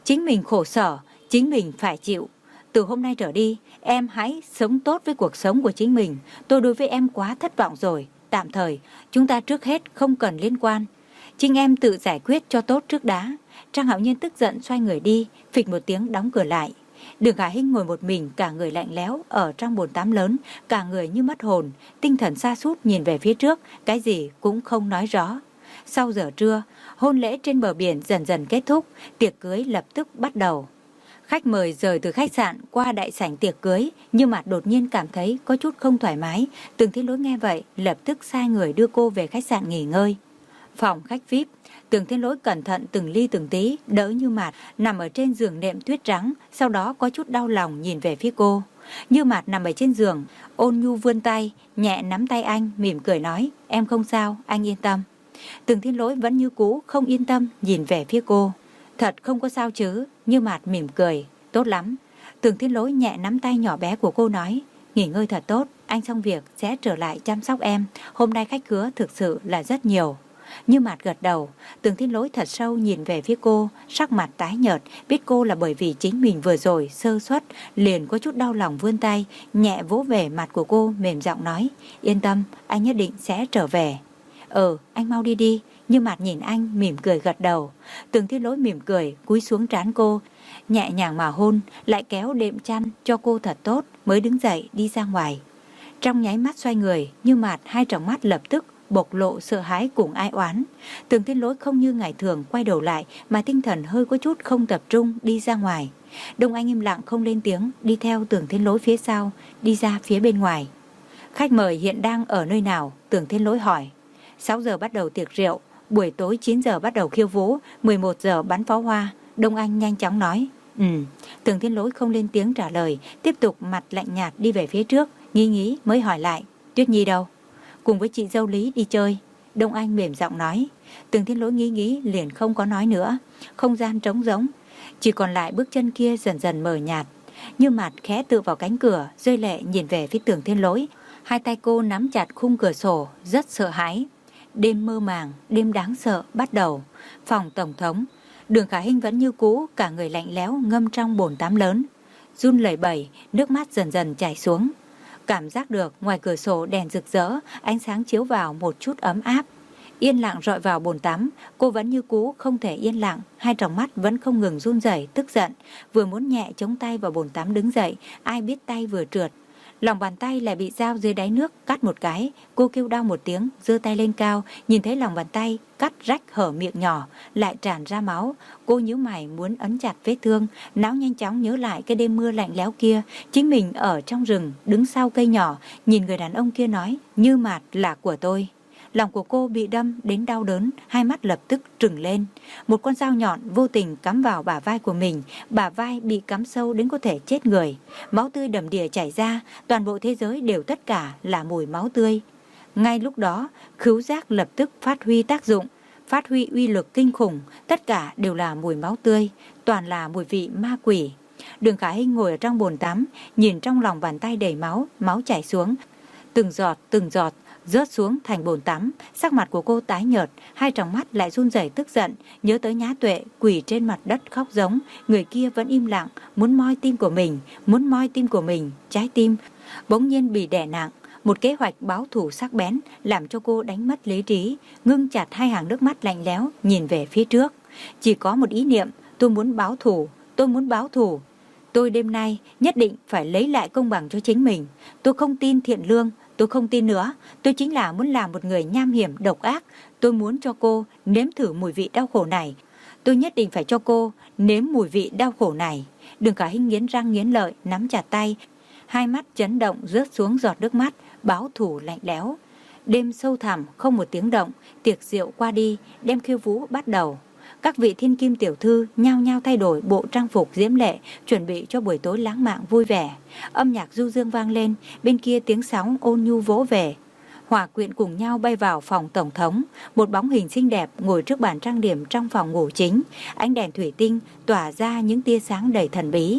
Chính mình khổ sở, chính mình phải chịu. Từ hôm nay trở đi, em hãy sống tốt với cuộc sống của chính mình. Tôi đối với em quá thất vọng rồi. Tạm thời, chúng ta trước hết không cần liên quan. Chính em tự giải quyết cho tốt trước đã. Trang Hạo Nhiên tức giận xoay người đi, phịch một tiếng đóng cửa lại. Đường Khả Hinh ngồi một mình, cả người lạnh lẽo ở trong bồn tắm lớn, cả người như mất hồn, tinh thần sa sút nhìn về phía trước, cái gì cũng không nói rõ. Sau giờ trưa, hôn lễ trên bờ biển dần dần kết thúc, tiệc cưới lập tức bắt đầu. Khách mời rời từ khách sạn qua đại sảnh tiệc cưới, nhưng mà đột nhiên cảm thấy có chút không thoải mái. Tường Thiên Lỗi nghe vậy, lập tức sai người đưa cô về khách sạn nghỉ ngơi. Phòng khách vi ai pi, Tường Thiên Lỗi cẩn thận từng ly từng tí, đỡ Như Mạt nằm ở trên giường nệm tuyết trắng, sau đó có chút đau lòng nhìn về phía cô. Như Mạt nằm ở trên giường, ôn nhu vươn tay, nhẹ nắm tay anh, mỉm cười nói, em không sao, anh yên tâm. Tường Thiên Lỗi vẫn như cũ, không yên tâm, nhìn về phía cô. Thật không có sao chứ? Như Mạt mỉm cười, tốt lắm. Tường Thiên Lỗi nhẹ nắm tay nhỏ bé của cô nói, nghỉ ngơi thật tốt, anh xong việc sẽ trở lại chăm sóc em. Hôm nay khách khứa thực sự là rất nhiều. Như Mạt gật đầu, Tường Thiên Lỗi thật sâu nhìn về phía cô, sắc mặt tái nhợt, biết cô là bởi vì chính mình vừa rồi sơ suất, liền có chút đau lòng vươn tay, nhẹ vỗ về mặt của cô, mềm giọng nói, yên tâm, anh nhất định sẽ trở về. Ừ, anh mau đi đi. Như Mạt nhìn anh, mỉm cười gật đầu. Tường Thiên Lỗi mỉm cười, cúi xuống trán cô, nhẹ nhàng mà hôn, lại kéo đệm chăn cho cô thật tốt, mới đứng dậy đi ra ngoài. Trong nháy mắt xoay người, Như Mạt hai tròng mắt lập tức bộc lộ sợ hãi cùng ai oán. Tường Thiên Lỗi không như ngày thường quay đầu lại, mà tinh thần hơi có chút không tập trung đi ra ngoài. Đông Anh im lặng không lên tiếng, đi theo Tường Thiên Lỗi phía sau, đi ra phía bên ngoài. Khách mời hiện đang ở nơi nào? Tường Thiên Lỗi hỏi. sáu giờ bắt đầu tiệc rượu, buổi tối chín giờ bắt đầu khiêu vũ, mười một giờ bắn pháo hoa. Đông Anh nhanh chóng nói. Ừ. Tường Thiên Lỗi không lên tiếng trả lời, tiếp tục mặt lạnh nhạt đi về phía trước, nghĩ nghĩ mới hỏi lại, Tuyết Nhi đâu? Cùng với chị dâu Lý đi chơi. Đông Anh mềm giọng nói. Tường Thiên Lỗi nghĩ nghĩ liền không có nói nữa. Không gian trống rỗng, chỉ còn lại bước chân kia dần dần mờ nhạt. Như Mạt khẽ tựa vào cánh cửa, rơi lệ nhìn về phía Tường Thiên Lỗi. Hai tay cô nắm chặt khung cửa sổ, rất sợ hãi. Đêm mơ màng, đêm đáng sợ bắt đầu. Phòng tổng thống, Đường Khả Hinh vẫn như cũ, cả người lạnh lẽo ngâm trong bồn tắm lớn, run lẩy bẩy, nước mắt dần dần chảy xuống. Cảm giác được ngoài cửa sổ đèn rực rỡ, ánh sáng chiếu vào một chút ấm áp. Yên lặng rọi vào bồn tắm, cô vẫn như cũ không thể yên lặng, hai tròng mắt vẫn không ngừng run rẩy, tức giận, vừa muốn nhẹ chống tay vào bồn tắm đứng dậy, ai biết tay vừa trượt, lòng bàn tay lại bị dao dưới đáy nước cắt một cái. Cô kêu đau một tiếng, giơ tay lên cao, nhìn thấy lòng bàn tay cắt rách hở miệng nhỏ, lại tràn ra máu. Cô nhíu mày muốn ấn chặt vết thương, não nhanh chóng nhớ lại cái đêm mưa lạnh lẽo kia, chính mình ở trong rừng, đứng sau cây nhỏ, nhìn người đàn ông kia nói, Như Mạt là của tôi. Lòng của cô bị đâm đến đau đớn, hai mắt lập tức trừng lên. Một con dao nhọn vô tình cắm vào bả vai của mình, bả vai bị cắm sâu đến có thể chết người. Máu tươi đầm đìa chảy ra, toàn bộ thế giới đều tất cả là mùi máu tươi. Ngay lúc đó, khứu giác lập tức phát huy tác dụng, phát huy uy lực kinh khủng, tất cả đều là mùi máu tươi, toàn là mùi vị ma quỷ. Đường Khả Hinh ngồi ở trong bồn tắm, nhìn trong lòng bàn tay đầy máu, máu chảy xuống, từng giọt từng giọt rớt xuống thành bồn tắm. Sắc mặt của cô tái nhợt, hai tròng mắt lại run rẩy tức giận, nhớ tới Nhã Tuệ quỳ trên mặt đất khóc giống, người kia vẫn im lặng, muốn moi tim của mình, muốn moi tim của mình, trái tim bỗng nhiên bị đè nặng. Một kế hoạch báo thù sắc bén làm cho cô đánh mất lý trí, ngưng chặt hai hàng nước mắt lạnh lẽo nhìn về phía trước. Chỉ có một ý niệm, tôi muốn báo thù, tôi muốn báo thù. Tôi đêm nay nhất định phải lấy lại công bằng cho chính mình. Tôi không tin thiện lương, tôi không tin nữa. Tôi chính là muốn làm một người nham hiểm độc ác. Tôi muốn cho cô nếm thử mùi vị đau khổ này. Tôi nhất định phải cho cô nếm mùi vị đau khổ này. Đường Khả Hinh nghiến răng nghiến lợi, nắm chặt tay, hai mắt chấn động rớt xuống giọt nước mắt. Báo thù lạnh lẽo. Đêm sâu thẳm không một tiếng động, tiệc rượu qua đi, đêm khiêu vũ bắt đầu. Các vị thiên kim tiểu thư nhao nhao thay đổi bộ trang phục diễm lệ, chuẩn bị cho buổi tối lãng mạn vui vẻ. Âm nhạc du dương vang lên, bên kia tiếng sóng ôn nhu vỗ về. Hòa quyện cùng nhau bay vào phòng tổng thống. Một bóng hình xinh đẹp ngồi trước bàn trang điểm trong phòng ngủ chính. Ánh đèn thủy tinh tỏa ra những tia sáng đầy thần bí.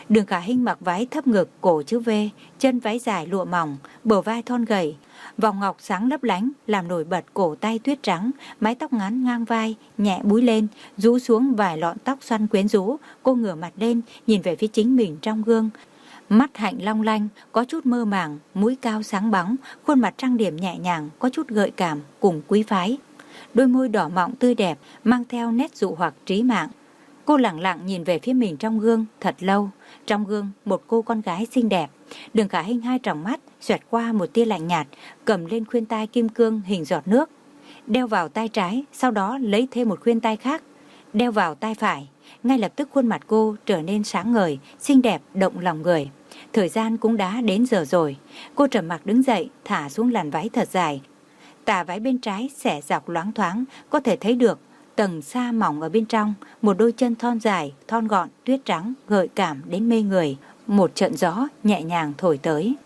Đường Khả Hinh mặc váy thấp ngực, cổ chữ V, chân váy dài lụa mỏng, bờ vai thon gầy, vòng ngọc sáng lấp lánh làm nổi bật cổ tay tuyết trắng, mái tóc ngắn ngang vai, nhẹ búi lên, rũ xuống vài lọn tóc xoăn quyến rũ. Cô ngửa mặt lên, nhìn về phía chính mình trong gương. Mắt hạnh long lanh, có chút mơ màng, mũi cao sáng bóng, khuôn mặt trang điểm nhẹ nhàng, có chút gợi cảm cùng quý phái. Đôi môi đỏ mọng tươi đẹp, mang theo nét dụ hoặc trí mạng. Cô lặng lặng nhìn về phía mình trong gương thật lâu. Trong gương, một cô con gái xinh đẹp. Đường Khả Hinh hai tròng mắt xoẹt qua một tia lạnh nhạt, cầm lên khuyên tai kim cương hình giọt nước, đeo vào tay trái, sau đó lấy thêm một khuyên tai khác, đeo vào tay phải. Ngay lập tức khuôn mặt cô trở nên sáng ngời, xinh đẹp, động lòng người. Thời gian cũng đã đến giờ rồi. Cô trầm mặc đứng dậy, thả xuống làn váy thật dài. Tà váy bên trái xẻ dọc loáng thoáng, có thể thấy được tầng sa mỏng ở bên trong. Một đôi chân thon dài, thon gọn, tuyết trắng, gợi cảm đến mê người. Một trận gió nhẹ nhàng thổi tới.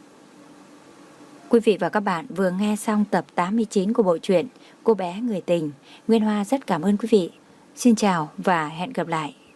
Quý vị và các bạn vừa nghe xong tập tám mươi chín của bộ truyện Cô bé người tình. Nguyên Hoa rất cảm ơn quý vị. Xin chào và hẹn gặp lại.